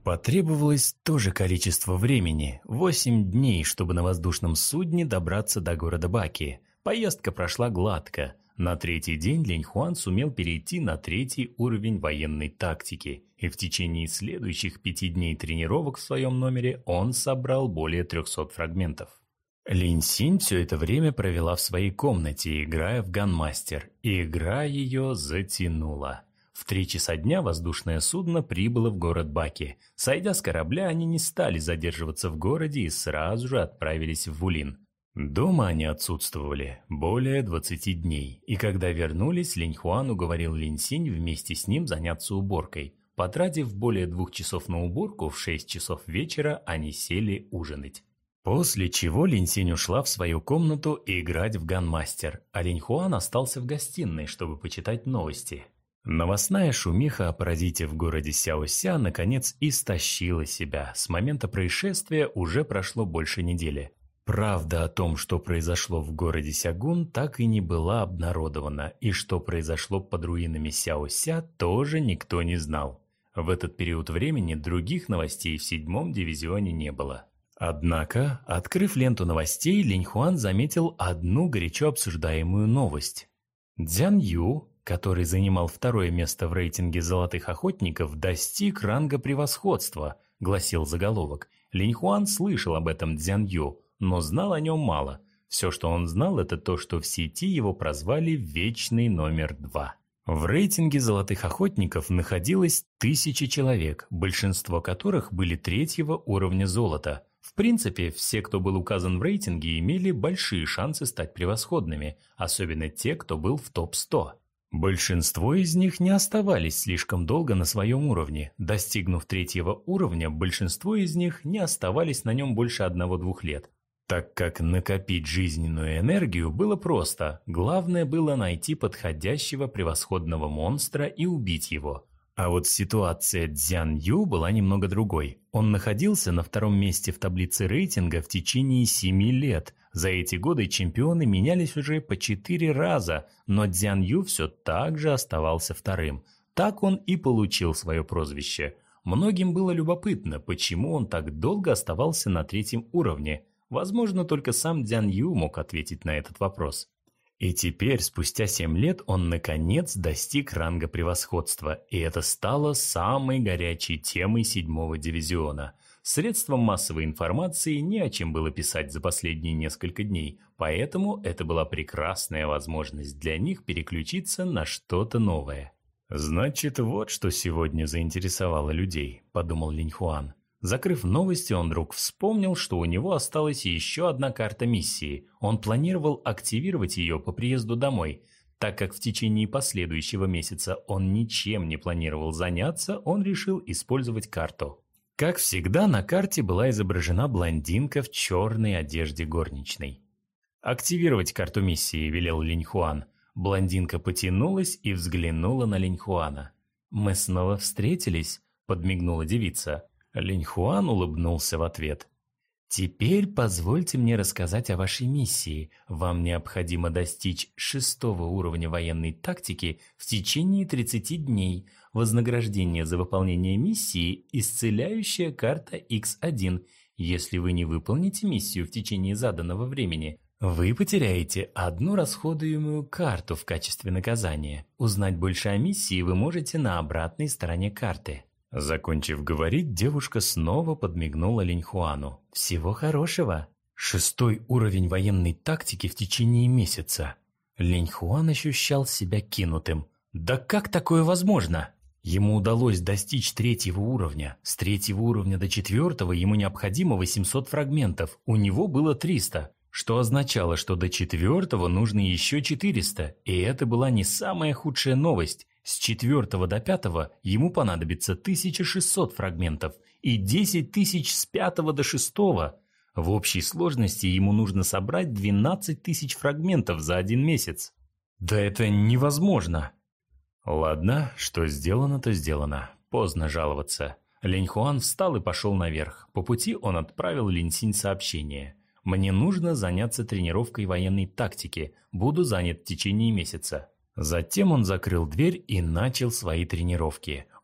Потребовалось то же количество времени – восемь дней, чтобы на воздушном судне добраться до города Баки. Поездка прошла гладко. На третий день Линьхуан сумел перейти на третий уровень военной тактики, и в течение следующих пяти дней тренировок в своем номере он собрал более трехсот фрагментов. Линьсинь все это время провела в своей комнате, играя в ганмастер, и игра ее затянула. В три часа дня воздушное судно прибыло в город Баки. Сойдя с корабля, они не стали задерживаться в городе и сразу же отправились в Вулин. Дома они отсутствовали более двадцати дней, и когда вернулись, Линьхуан уговорил Линьсинь вместе с ним заняться уборкой. Потратив более двух часов на уборку, в шесть часов вечера они сели ужинать. После чего Линьсинь ушла в свою комнату играть в ганмастер, а Линьхуан остался в гостиной, чтобы почитать новости. Новостная шумиха о паразите в городе Сяося наконец истощила себя. С момента происшествия уже прошло больше недели. Правда о том, что произошло в городе Сягун, так и не была обнародована, и что произошло под руинами Сяося, тоже никто не знал. В этот период времени других новостей в седьмом дивизионе не было. Однако, открыв ленту новостей, Линьхуан заметил одну горячо обсуждаемую новость. Дзян Ю, который занимал второе место в рейтинге золотых охотников, достиг ранга превосходства, гласил заголовок. Линьхуан слышал об этом Дзян Ю, но знал о нем мало. Все, что он знал, это то, что в сети его прозвали «Вечный номер два». В рейтинге золотых охотников находилось тысячи человек, большинство которых были третьего уровня золота. В принципе, все, кто был указан в рейтинге, имели большие шансы стать превосходными, особенно те, кто был в топ сто. Большинство из них не оставались слишком долго на своем уровне. Достигнув третьего уровня, большинство из них не оставались на нем больше одного-двух лет. Так как накопить жизненную энергию было просто, главное было найти подходящего превосходного монстра и убить его. А вот ситуация Дзян Ю была немного другой. Он находился на втором месте в таблице рейтинга в течение семи лет. За эти годы чемпионы менялись уже по четыре раза, но Дзян Ю все так же оставался вторым. Так он и получил свое прозвище. Многим было любопытно, почему он так долго оставался на третьем уровне. Возможно, только сам Дзян Ю мог ответить на этот вопрос. И теперь, спустя семь лет, он наконец достиг ранга превосходства, и это стало самой горячей темой седьмого дивизиона. Средствам массовой информации не о чем было писать за последние несколько дней, поэтому это была прекрасная возможность для них переключиться на что-то новое. «Значит, вот что сегодня заинтересовало людей», – подумал Линьхуан. Закрыв новости, он вдруг вспомнил, что у него осталась еще одна карта миссии. Он планировал активировать ее по приезду домой. Так как в течение последующего месяца он ничем не планировал заняться, он решил использовать карту. Как всегда, на карте была изображена блондинка в черной одежде горничной. «Активировать карту миссии», – велел Линьхуан. Блондинка потянулась и взглянула на Линьхуана. «Мы снова встретились?» – подмигнула девица. Линьхуан улыбнулся в ответ. «Теперь позвольте мне рассказать о вашей миссии. Вам необходимо достичь шестого уровня военной тактики в течение тридцати дней. Вознаграждение за выполнение миссии – исцеляющая карта икс один. Если вы не выполните миссию в течение заданного времени, вы потеряете одну расходуемую карту в качестве наказания. Узнать больше о миссии вы можете на обратной стороне карты». Закончив говорить, девушка снова подмигнула Линьхуану. «Всего хорошего!» Шестой уровень военной тактики в течение месяца. Линьхуан ощущал себя кинутым. Да как такое возможно? Ему удалось достичь третьего уровня. С третьего уровня до четвертого ему необходимо восемьсот фрагментов. У него было триста. Что означало, что до четвертого нужно еще четыреста. И это была не самая худшая новость. С четвертого до пятого ему понадобится тысяча шестьсот фрагментов и десять тысяч с пятого до шестого. В общей сложности ему нужно собрать двенадцать тысяч фрагментов за один месяц. Да это невозможно. Ладно, что сделано, то сделано. Поздно жаловаться. Линьхуан встал и пошел наверх. По пути он отправил Линьсинь сообщение. «Мне нужно заняться тренировкой военной тактики. Буду занят в течение месяца». Затем он закрыл дверь и начал свои тренировки.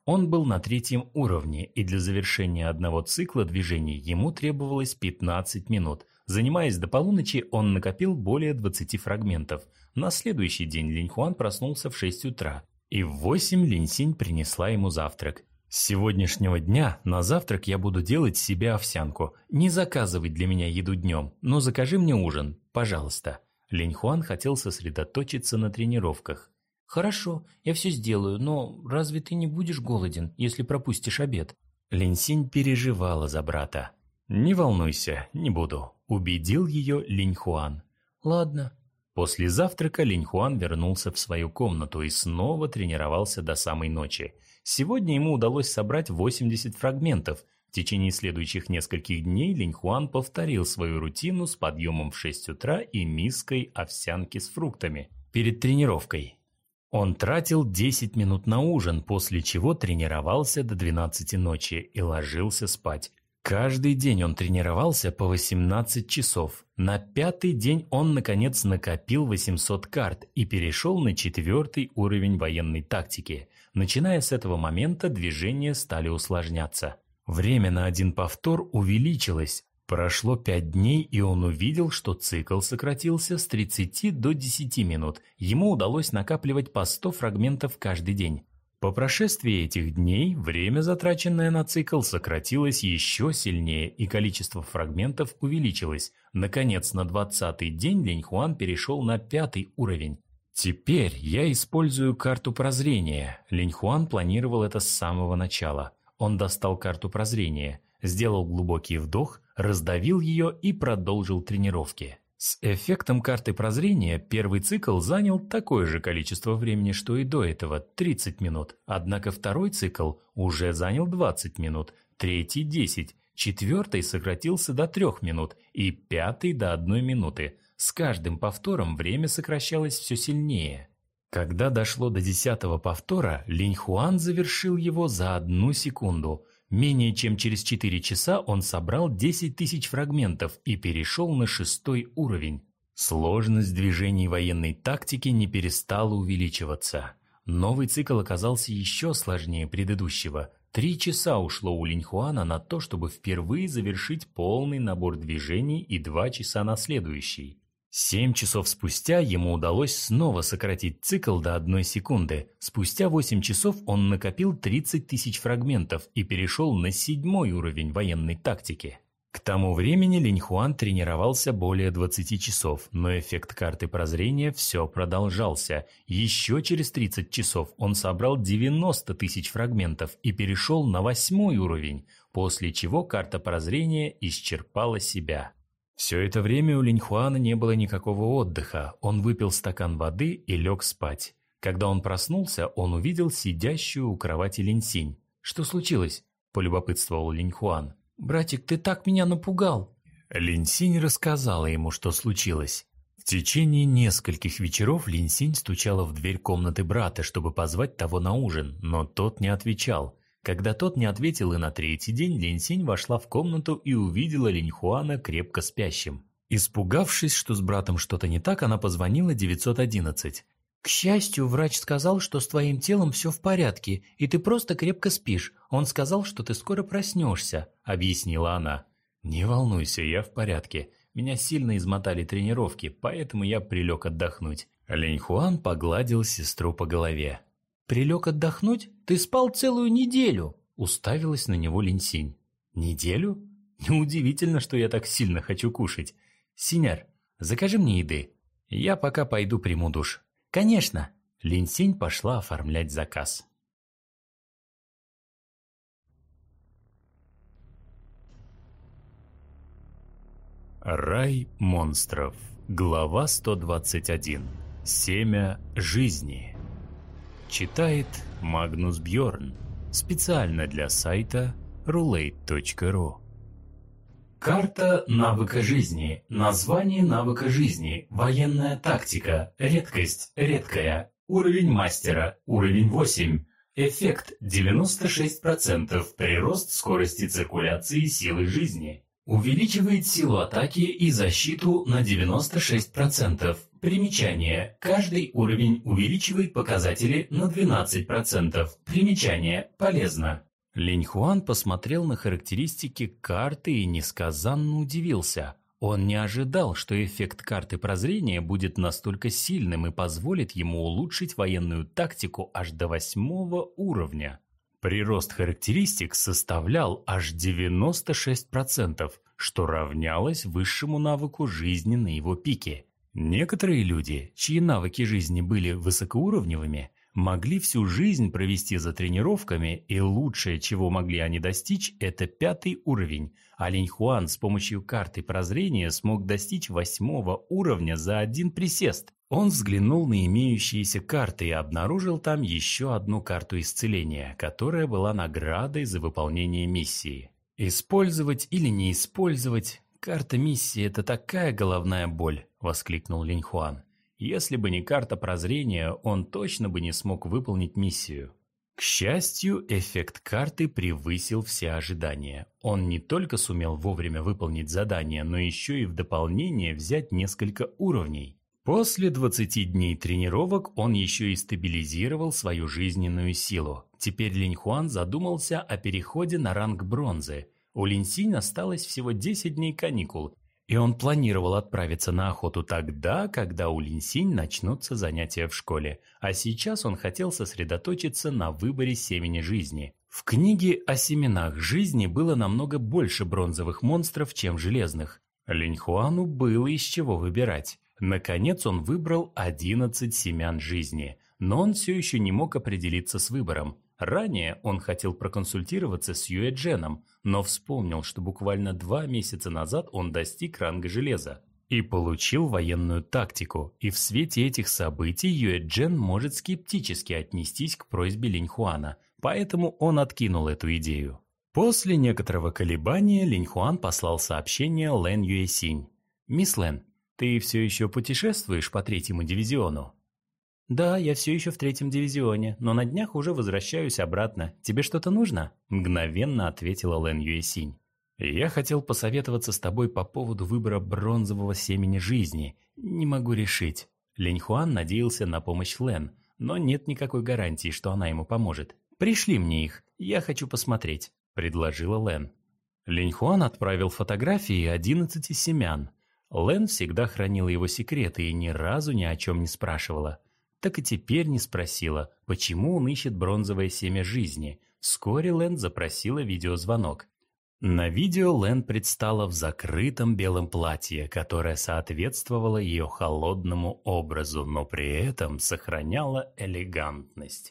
Он был на третьем уровне, и для завершения одного цикла движений ему требовалось пятнадцать минут. Занимаясь до полуночи, он накопил более двадцати фрагментов. На следующий день Линьхуан проснулся в шесть утра, и в восемь Линьсинь принесла ему завтрак. «С сегодняшнего дня на завтрак я буду делать себе овсянку. Не заказывай для меня еду днем, но закажи мне ужин, пожалуйста». Линьхуан хотел сосредоточиться на тренировках. «Хорошо, я все сделаю, но разве ты не будешь голоден, если пропустишь обед?» Линьсинь переживала за брата. «Не волнуйся, не буду», – убедил ее Линьхуан. «Ладно». После завтрака Линьхуан вернулся в свою комнату и снова тренировался до самой ночи. Сегодня ему удалось собрать восемьдесят фрагментов. В течение следующих нескольких дней Линьхуан повторил свою рутину с подъемом в шесть утра и миской овсянки с фруктами перед тренировкой. Он тратил десять минут на ужин, после чего тренировался до двенадцати ночи и ложился спать. Каждый день он тренировался по восемнадцать часов. На пятый день он, наконец, накопил восемьсот карт и перешел на четвертый уровень военной тактики. Начиная с этого момента движения стали усложняться. Время на один повтор увеличилось. Прошло пять дней, и он увидел, что цикл сократился с тридцати до десяти минут. Ему удалось накапливать по сто фрагментов каждый день. По прошествии этих дней время, затраченное на цикл, сократилось еще сильнее, и количество фрагментов увеличилось. Наконец, на двадцатый день Линьхуан перешел на пятый уровень. «Теперь я использую карту прозрения». Линьхуан планировал это с самого начала. Он достал карту прозрения, сделал глубокий вдох, раздавил ее и продолжил тренировки. С эффектом карты прозрения первый цикл занял такое же количество времени, что и до этого – тридцать минут. Однако второй цикл уже занял двадцать минут, третий – десять, четвертый сократился до трёх минут и пятый – до одной минуты. С каждым повтором время сокращалось все сильнее. Когда дошло до десятого повтора, Линьхуан завершил его за одну секунду. Менее чем через четыре часа он собрал десять тысяч фрагментов и перешел на шестой уровень. Сложность движений военной тактики не перестала увеличиваться. Новый цикл оказался еще сложнее предыдущего. Три часа ушло у Линьхуана на то, чтобы впервые завершить полный набор движений, и два часа на следующий. Семь часов спустя ему удалось снова сократить цикл до одной секунды. Спустя восемь часов он накопил тридцать тысяч фрагментов и перешел на седьмой уровень военной тактики. К тому времени Линьхуан тренировался более двадцати часов, но эффект карты прозрения все продолжался. Еще через тридцать часов он собрал девяносто тысяч фрагментов и перешел на восьмой уровень, после чего карта прозрения исчерпала себя. Все это время у Линьхуана не было никакого отдыха. Он выпил стакан воды и лег спать. Когда он проснулся, он увидел сидящую у кровати Линьсинь. «Что случилось?» – полюбопытствовал Линьхуан. «Братик, ты так меня напугал!» Линьсинь рассказала ему, что случилось. В течение нескольких вечеров Линьсинь стучала в дверь комнаты брата, чтобы позвать того на ужин, но тот не отвечал. Когда тот не ответил и на третий день, Линьсинь вошла в комнату и увидела Линьхуана крепко спящим. Испугавшись, что с братом что-то не так, она позвонила девятьсот одиннадцать. «К счастью, врач сказал, что с твоим телом все в порядке, и ты просто крепко спишь. Он сказал, что ты скоро проснешься», — объяснила она. «Не волнуйся, я в порядке. Меня сильно измотали тренировки, поэтому я прилег отдохнуть». Линьхуан погладил сестру по голове. «Прилег отдохнуть? Ты спал целую неделю!» – уставилась на него Линьсинь. «Неделю? Неудивительно, что я так сильно хочу кушать. Синяр, закажи мне еды. Я пока пойду приму душ». «Конечно!» – Линьсинь пошла оформлять заказ. Рай монстров. Глава сто двадцать один. Семя жизни. Читает Магнус Бьорн. Специально для сайта рулейт точка ру. Карта навыка жизни. Название навыка жизни. Военная тактика. Редкость. Редкая. Уровень мастера. Уровень восемь. Эффект девяносто шесть процентов. Прирост скорости циркуляции силы жизни. Увеличивает силу атаки и защиту на девяносто шесть процентов. Примечание. Каждый уровень увеличивает показатели на двенадцать процентов. Примечание. Полезно. Линьхуан посмотрел на характеристики карты и несказанно удивился. Он не ожидал, что эффект карты прозрения будет настолько сильным и позволит ему улучшить военную тактику аж до восьмого уровня. Прирост характеристик составлял аж девяносто шесть процентов, что равнялось высшему навыку жизни на его пике. Некоторые люди, чьи навыки жизни были высокоуровневыми, могли всю жизнь провести за тренировками, и лучшее, чего могли они достичь, это пятый уровень, а Линьхуан с помощью карты прозрения смог достичь восьмого уровня за один присест. Он взглянул на имеющиеся карты и обнаружил там еще одну карту исцеления, которая была наградой за выполнение миссии. «Использовать или не использовать? Карта миссии – это такая головная боль!» – воскликнул Линьхуан. Если бы не карта прозрения, он точно бы не смог выполнить миссию. К счастью, эффект карты превысил все ожидания. Он не только сумел вовремя выполнить задание, но еще и в дополнение взять несколько уровней. После двадцати дней тренировок он еще и стабилизировал свою жизненную силу. Теперь Линьхуан задумался о переходе на ранг бронзы. У Линьсинь осталось всего десять дней каникул, и он планировал отправиться на охоту тогда, когда у Линьсинь начнутся занятия в школе, а сейчас он хотел сосредоточиться на выборе семени жизни. В книге о семенах жизни было намного больше бронзовых монстров, чем железных. Линьхуану было из чего выбирать. Наконец он выбрал одиннадцать семян жизни, но он все еще не мог определиться с выбором. Ранее он хотел проконсультироваться с Юэ Дженом, но вспомнил, что буквально два месяца назад он достиг ранга железа и получил военную тактику, и в свете этих событий Юэ Джен может скептически отнестись к просьбе Линьхуана, поэтому он откинул эту идею. После некоторого колебания Линьхуан послал сообщение Лэн Юэсинь. «Мисс Лэн, ты все еще путешествуешь по третьему дивизиону?» «Да, я все еще в третьем дивизионе, но на днях уже возвращаюсь обратно. Тебе что-то нужно?» Мгновенно ответила Лэн Юэсинь. «Я хотел посоветоваться с тобой по поводу выбора бронзового семени жизни. Не могу решить». Линьхуан надеялся на помощь Лэн, но нет никакой гарантии, что она ему поможет. «Пришли мне их, я хочу посмотреть», – предложила Лэн. Линьхуан отправил фотографии одиннадцати семян. Лэн всегда хранила его секреты и ни разу ни о чем не спрашивала. Так и теперь не спросила, почему он ищет бронзовое семя жизни. Вскоре Лэн запросила видеозвонок. На видео Лэн предстала в закрытом белом платье, которое соответствовало ее холодному образу, но при этом сохраняло элегантность.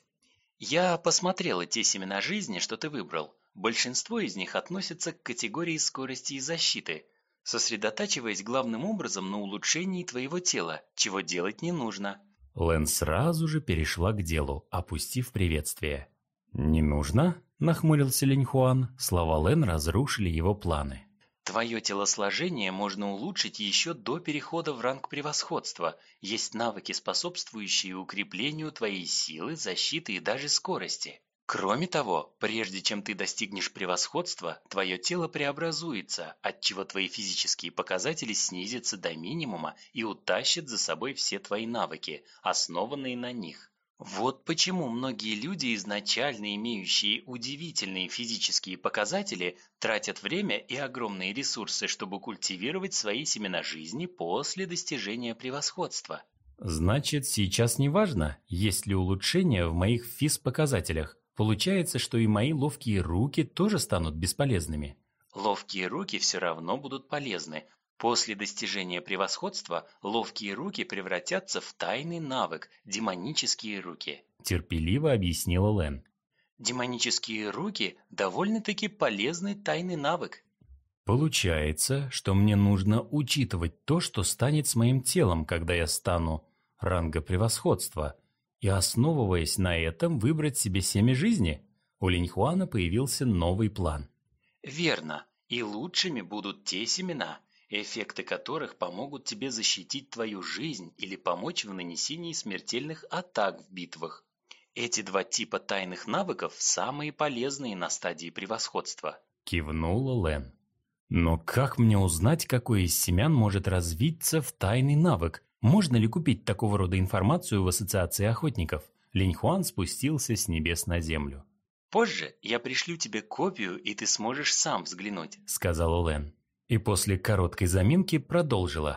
«Я посмотрела те семена жизни, что ты выбрал. Большинство из них относятся к категории скорости и защиты, сосредотачиваясь главным образом на улучшении твоего тела, чего делать не нужно». Лэн сразу же перешла к делу, опустив приветствие. «Не нужно?» – нахмурился Линьхуан. Слова Лэн разрушили его планы. «Твое телосложение можно улучшить еще до перехода в ранг превосходства. Есть навыки, способствующие укреплению твоей силы, защиты и даже скорости. Кроме того, прежде чем ты достигнешь превосходства, твое тело преобразуется, отчего твои физические показатели снизятся до минимума и утащат за собой все твои навыки, основанные на них. Вот почему многие люди, изначально имеющие удивительные физические показатели, тратят время и огромные ресурсы, чтобы культивировать свои семена жизни после достижения превосходства». «Значит, сейчас не важно, есть ли улучшения в моих физ-показателях. Получается, что и мои ловкие руки тоже станут бесполезными». Ловкие руки все равно будут полезны. После достижения превосходства ловкие руки превратятся в тайный навык – демонические руки. Терпеливо объяснила Лэн. Демонические руки – довольно-таки полезный тайный навык. Получается, что мне нужно учитывать то, что станет с моим телом, когда я стану ранга превосходства, и, основываясь на этом, выбрать себе семя жизни? У Линьхуана появился новый план. Верно. И лучшими будут те семена, эффекты которых помогут тебе защитить твою жизнь или помочь в нанесении смертельных атак в битвах. Эти два типа тайных навыков самые полезные на стадии превосходства. Кивнула Лэн. Но как мне узнать, какой из семян может развиться в тайный навык? Можно ли купить такого рода информацию в ассоциации охотников? Линьхуан спустился с небес на землю. «Позже я пришлю тебе копию, и ты сможешь сам взглянуть», — сказала Лэн. И после короткой заминки продолжила.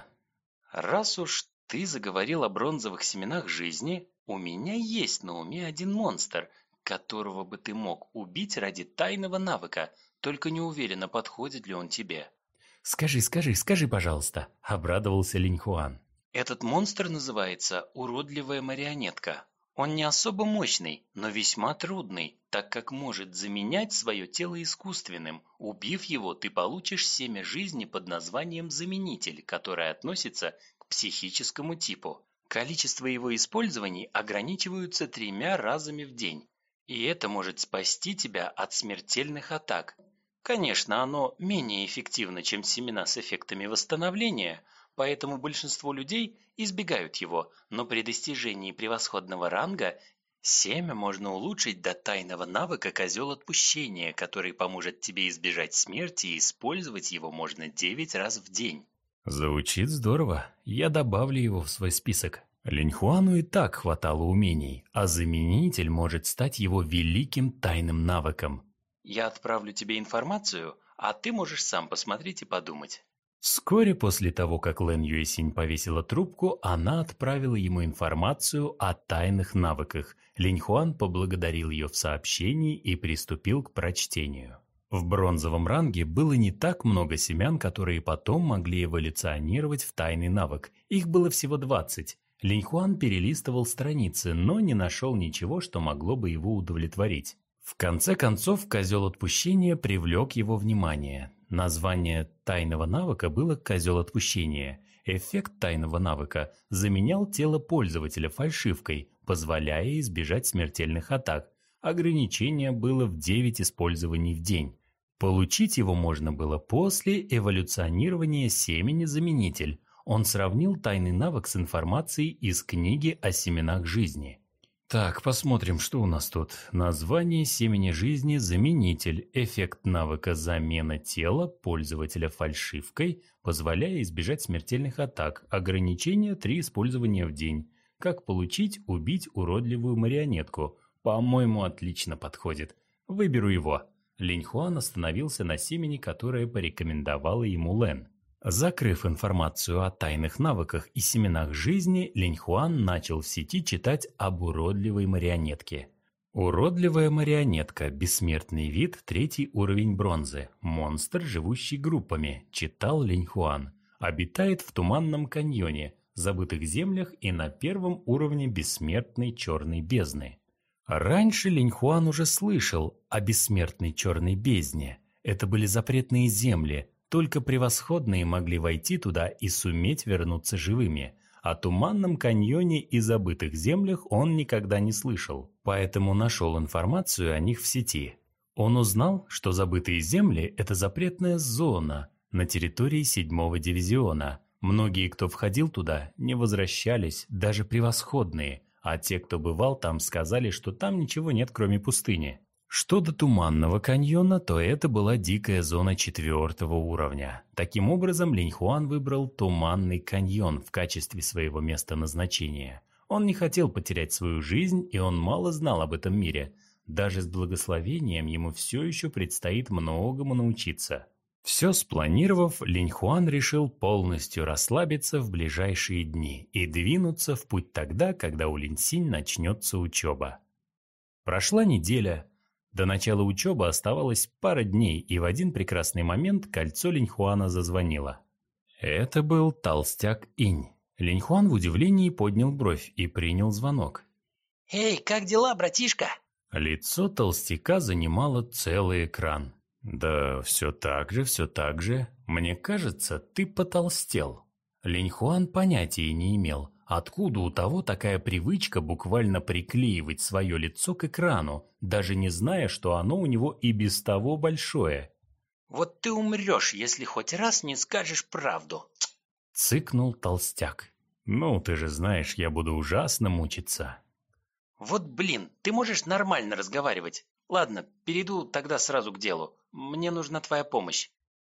«Раз уж ты заговорил о бронзовых семенах жизни, у меня есть на уме один монстр, которого бы ты мог убить ради тайного навыка, только не уверена, подходит ли он тебе». «Скажи, скажи, скажи, пожалуйста», — обрадовался Линьхуан. «Этот монстр называется уродливая марионетка. Он не особо мощный, но весьма трудный, так как может заменять свое тело искусственным. Убив его, ты получишь семя жизни под названием заменитель, которое относится к психическому типу. Количество его использований ограничиваются тремя разами в день, и это может спасти тебя от смертельных атак. Конечно, оно менее эффективно, чем семена с эффектами восстановления, поэтому большинство людей избегают его, но при достижении превосходного ранга семя можно улучшить до тайного навыка «Козел отпущения», который поможет тебе избежать смерти, и использовать его можно девять раз в день». Звучит здорово. Я добавлю его в свой список. Линьхуану и так хватало умений, а заменитель может стать его великим тайным навыком. «Я отправлю тебе информацию, а ты можешь сам посмотреть и подумать». Вскоре после того, как Лэн Юэсинь повесила трубку, она отправила ему информацию о тайных навыках. Линьхуан поблагодарил ее в сообщении и приступил к прочтению. В бронзовом ранге было не так много семян, которые потом могли эволюционировать в тайный навык. Их было всего двадцать. Линьхуан перелистывал страницы, но не нашел ничего, что могло бы его удовлетворить. В конце концов, козел отпущения привлек его внимание. Название тайного навыка было «Козел отпущения». Эффект тайного навыка заменял тело пользователя фальшивкой, позволяя избежать смертельных атак. Ограничение было в девять использований в день. Получить его можно было после эволюционирования семени-заменитель. Он сравнил тайный навык с информацией из книги о семенах жизни. Так, посмотрим, что у нас тут. Название семени жизни «Заменитель». Эффект навыка замена тела пользователя фальшивкой, позволяя избежать смертельных атак. Ограничение три использования в день. Как получить, убить уродливую марионетку. По-моему, отлично подходит. Выберу его. Линьхуан остановился на семени, которое порекомендовала ему Лэн. Закрыв информацию о тайных навыках и семенах жизни, Линьхуан начал в сети читать об уродливой марионетке. Уродливая марионетка – бессмертный вид, третий уровень бронзы, монстр, живущий группами, читал Линьхуан. Обитает в Туманном каньоне, забытых землях и на первом уровне бессмертной черной бездны. Раньше Линьхуан уже слышал о бессмертной черной бездне. Это были запретные земли. Только превосходные могли войти туда и суметь вернуться живыми. О Туманном каньоне и забытых землях он никогда не слышал, поэтому нашел информацию о них в сети. Он узнал, что забытые земли – это запретная зона на территории седьмого дивизиона. Многие, кто входил туда, не возвращались, даже превосходные, а те, кто бывал там, сказали, что там ничего нет, кроме пустыни. Что до Туманного каньона, то это была дикая зона четвертого уровня. Таким образом, Линьхуан выбрал Туманный каньон в качестве своего места назначения. Он не хотел потерять свою жизнь, и он мало знал об этом мире. Даже с благословением ему все еще предстоит многому научиться. Все спланировав, Линьхуан решил полностью расслабиться в ближайшие дни и двинуться в путь тогда, когда у Линьсинь начнется учеба. Прошла неделя. До начала учебы оставалось пара дней, и в один прекрасный момент кольцо Линьхуана зазвонило. Это был толстяк Инь. Линьхуан в удивлении поднял бровь и принял звонок. «Эй, как дела, братишка?» Лицо толстяка занимало целый экран. «Да все так же, все так же. Мне кажется, ты потолстел». Линьхуан понятия не имел, откуда у того такая привычка буквально приклеивать свое лицо к экрану, даже не зная, что оно у него и без того большое. «Вот ты умрешь, если хоть раз не скажешь правду!» Цыкнул толстяк. «Ну, ты же знаешь, я буду ужасно мучиться». «Вот блин, ты можешь нормально разговаривать? Ладно, перейду тогда сразу к делу. Мне нужна твоя помощь».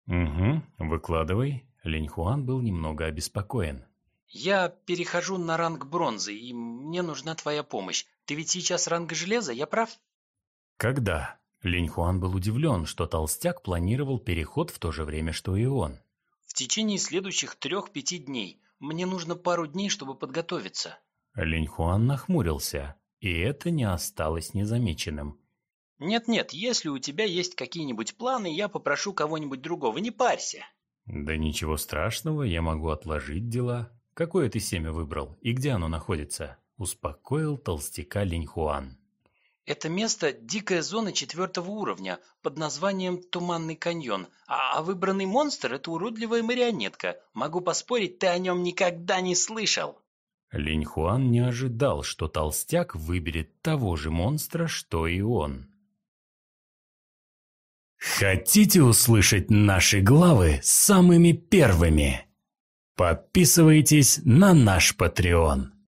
Угу, выкладывай. Линьхуан был немного обеспокоен. Я перехожу на ранг бронзы, и мне нужна твоя помощь. Ты ведь сейчас ранг железа, я прав? Когда? Линьхуан был удивлен, что толстяк планировал переход в то же время, что и он. В течение следующих трех-пяти дней. Мне нужно пару дней, чтобы подготовиться. Линьхуан нахмурился, и это не осталось незамеченным. Нет-нет, если у тебя есть какие-нибудь планы, я попрошу кого-нибудь другого, не парься. Да ничего страшного, я могу отложить дела. Какое ты семя выбрал и где оно находится? Успокоил толстяка Линьхуан. Это место – дикая зона четвертого уровня под названием Туманный каньон, а выбранный монстр – это уродливая марионетка. Могу поспорить, ты о нем никогда не слышал. Линьхуан не ожидал, что толстяк выберет того же монстра, что и он. Хотите услышать наши главы самыми первыми? Подписывайтесь на наш Patreon.